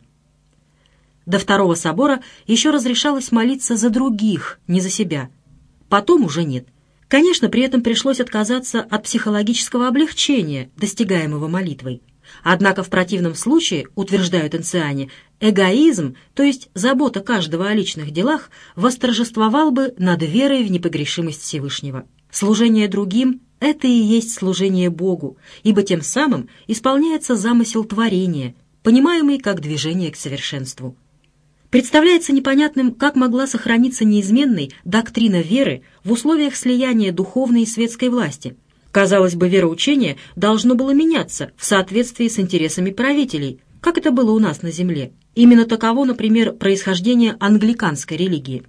До Второго собора еще разрешалось молиться за других, не за себя. Потом уже нет. Конечно, при этом пришлось отказаться от психологического облегчения, достигаемого молитвой. Однако в противном случае, утверждают энциане, эгоизм, то есть забота каждого о личных делах, восторжествовал бы над верой в непогрешимость Всевышнего. Служение другим — это и есть служение Богу, ибо тем самым исполняется замысел творения, понимаемый как движение к совершенству. Представляется непонятным, как могла сохраниться неизменной доктрина веры в условиях слияния духовной и светской власти. Казалось бы, вероучение должно было меняться в соответствии с интересами правителей, как это было у нас на земле. Именно таково, например, происхождение англиканской религии.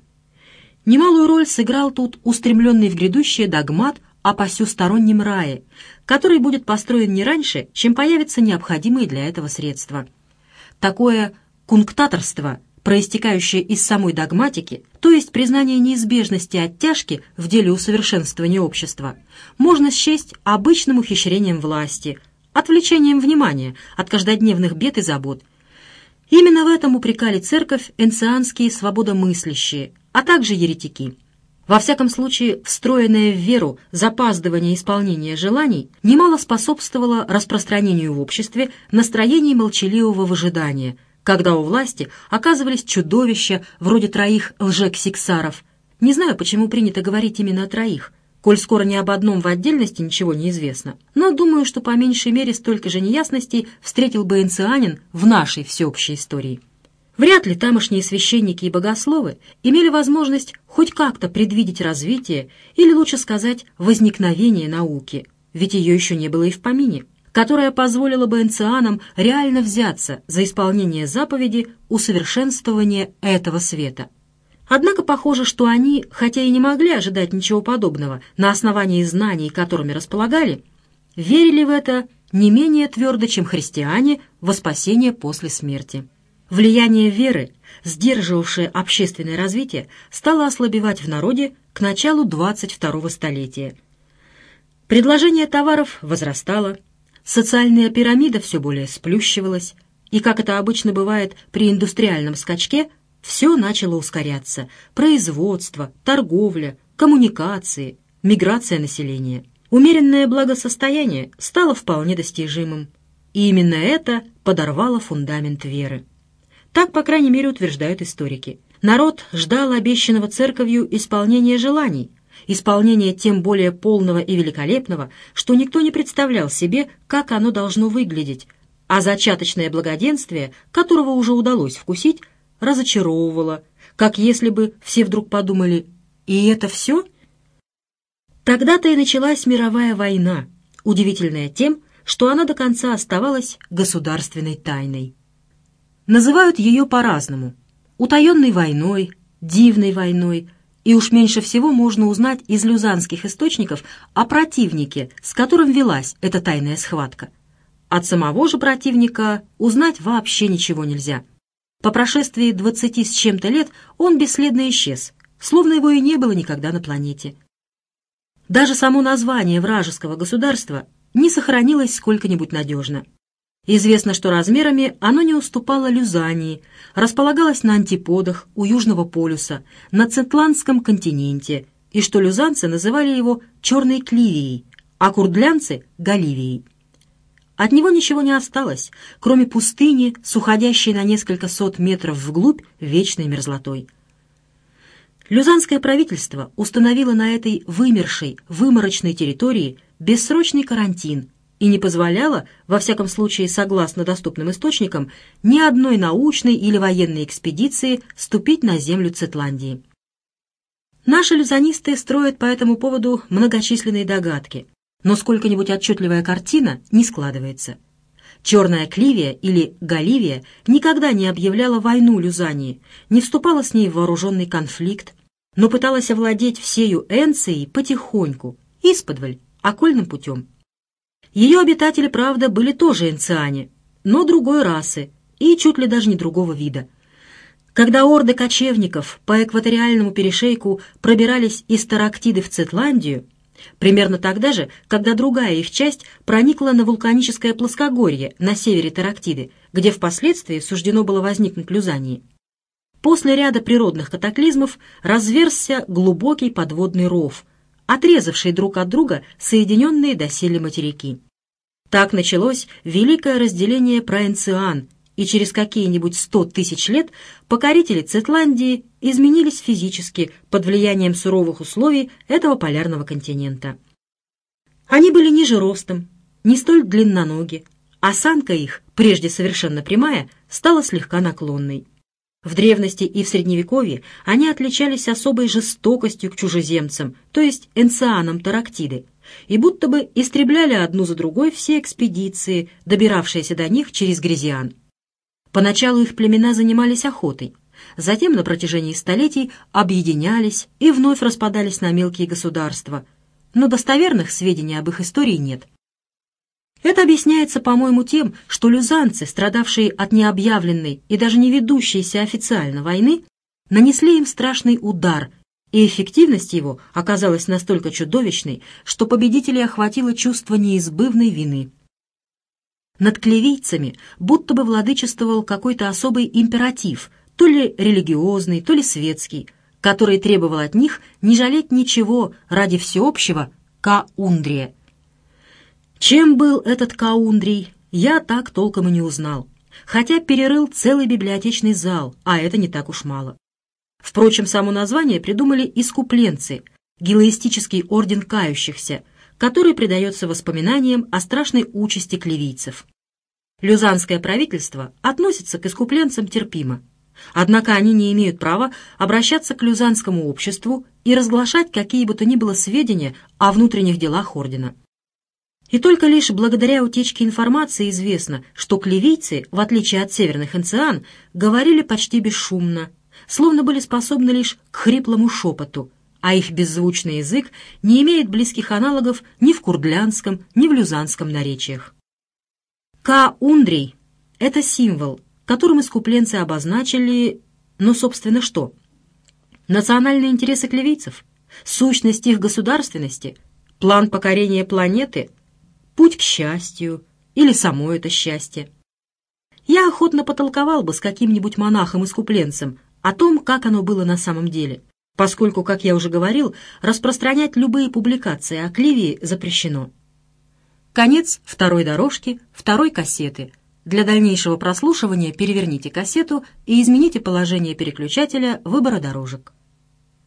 Немалую роль сыграл тут устремленный в грядущее догмат о посюстороннем рае, который будет построен не раньше, чем появятся необходимые для этого средства. Такое кунктаторство, проистекающее из самой догматики, то есть признание неизбежности оттяжки в деле усовершенствования общества, можно счесть обычным ухищрением власти, отвлечением внимания от каждодневных бед и забот. Именно в этом упрекали церковь энцианские свободомыслящие, а также еретики. Во всяком случае, встроенное в веру запаздывание исполнения желаний немало способствовало распространению в обществе настроений молчаливого выжидания, когда у власти оказывались чудовища вроде троих лжексиксаров. Не знаю, почему принято говорить именно о троих, коль скоро ни об одном в отдельности ничего не известно, но думаю, что по меньшей мере столько же неясностей встретил бы энцианин в нашей всеобщей истории. Вряд ли тамошние священники и богословы имели возможность хоть как-то предвидеть развитие, или лучше сказать, возникновение науки, ведь ее еще не было и в помине, которая позволила бы энцианам реально взяться за исполнение заповеди усовершенствования этого света. Однако похоже, что они, хотя и не могли ожидать ничего подобного на основании знаний, которыми располагали, верили в это не менее твердо, чем христиане во спасение после смерти. Влияние веры, сдерживавшее общественное развитие, стало ослабевать в народе к началу двадцать второго столетия. Предложение товаров возрастало, социальная пирамида все более сплющивалась, и, как это обычно бывает при индустриальном скачке, все начало ускоряться – производство, торговля, коммуникации, миграция населения. Умеренное благосостояние стало вполне достижимым, и именно это подорвало фундамент веры. Так, по крайней мере, утверждают историки. Народ ждал обещанного церковью исполнения желаний, исполнения тем более полного и великолепного, что никто не представлял себе, как оно должно выглядеть, а зачаточное благоденствие, которого уже удалось вкусить, разочаровывало, как если бы все вдруг подумали «И это все?». Тогда-то и началась мировая война, удивительная тем, что она до конца оставалась государственной тайной. Называют ее по-разному – утаенной войной, дивной войной, и уж меньше всего можно узнать из люзанских источников о противнике, с которым велась эта тайная схватка. От самого же противника узнать вообще ничего нельзя. По прошествии двадцати с чем-то лет он бесследно исчез, словно его и не было никогда на планете. Даже само название вражеского государства не сохранилось сколько-нибудь надежно. Известно, что размерами оно не уступало Люзании, располагалось на антиподах у Южного полюса, на Цетландском континенте, и что люзанцы называли его «черной Кливией», а курдлянцы — Галивией. От него ничего не осталось, кроме пустыни с уходящей на несколько сот метров вглубь вечной мерзлотой. Люзанское правительство установило на этой вымершей, выморочной территории бессрочный карантин и не позволяло, во всяком случае согласно доступным источникам, ни одной научной или военной экспедиции ступить на землю Цетландии. Наши люзанисты строят по этому поводу многочисленные догадки, но сколько-нибудь отчетливая картина не складывается. Черная Кливия или Галивия никогда не объявляла войну Люзании, не вступала с ней в вооруженный конфликт, но пыталась овладеть всею Энцией потихоньку, исподволь, окольным путем. Ее обитатели, правда, были тоже энциане, но другой расы и чуть ли даже не другого вида. Когда орды кочевников по экваториальному перешейку пробирались из Тарактиды в Цетландию, примерно тогда же, когда другая их часть проникла на вулканическое плоскогорье на севере Тарактиды, где впоследствии суждено было возникнуть Люзании, после ряда природных катаклизмов разверзся глубокий подводный ров, отрезавший друг от друга соединенные доселе материки. Так началось великое разделение проэнциан, и через какие-нибудь сто тысяч лет покорители Цетландии изменились физически под влиянием суровых условий этого полярного континента. Они были ниже ростом, не столь длинноноги, осанка их, прежде совершенно прямая, стала слегка наклонной. В древности и в Средневековье они отличались особой жестокостью к чужеземцам, то есть энцианам Тарактиды, и будто бы истребляли одну за другой все экспедиции, добиравшиеся до них через Грязиан. Поначалу их племена занимались охотой, затем на протяжении столетий объединялись и вновь распадались на мелкие государства, но достоверных сведений об их истории нет. Это объясняется, по-моему, тем, что люзанцы, страдавшие от необъявленной и даже не ведущейся официально войны, нанесли им страшный удар, и эффективность его оказалась настолько чудовищной, что победителей охватило чувство неизбывной вины. Над клевийцами будто бы владычествовал какой-то особый императив, то ли религиозный, то ли светский, который требовал от них не жалеть ничего ради всеобщего Каундрия. Чем был этот Каундрий, я так толком и не узнал, хотя перерыл целый библиотечный зал, а это не так уж мало. Впрочем, само название придумали искупленцы, гилоистический орден кающихся, который предается воспоминаниям о страшной участи клевийцев. Люзанское правительство относится к искупленцам терпимо, однако они не имеют права обращаться к люзанскому обществу и разглашать какие бы то ни было сведения о внутренних делах ордена. И только лишь благодаря утечке информации известно, что клевийцы, в отличие от северных энциан, говорили почти бесшумно, словно были способны лишь к хриплому шепоту, а их беззвучный язык не имеет близких аналогов ни в курдлянском, ни в люзанском наречиях. Каундрий — это символ, которым искупленцы обозначили, ну, собственно, что? Национальные интересы клевийцев, сущность их государственности, план покорения планеты, путь к счастью или само это счастье. Я охотно потолковал бы с каким-нибудь монахом-искупленцем о том, как оно было на самом деле, поскольку, как я уже говорил, распространять любые публикации о Кливии запрещено. Конец второй дорожки, второй кассеты. Для дальнейшего прослушивания переверните кассету и измените положение переключателя выбора дорожек.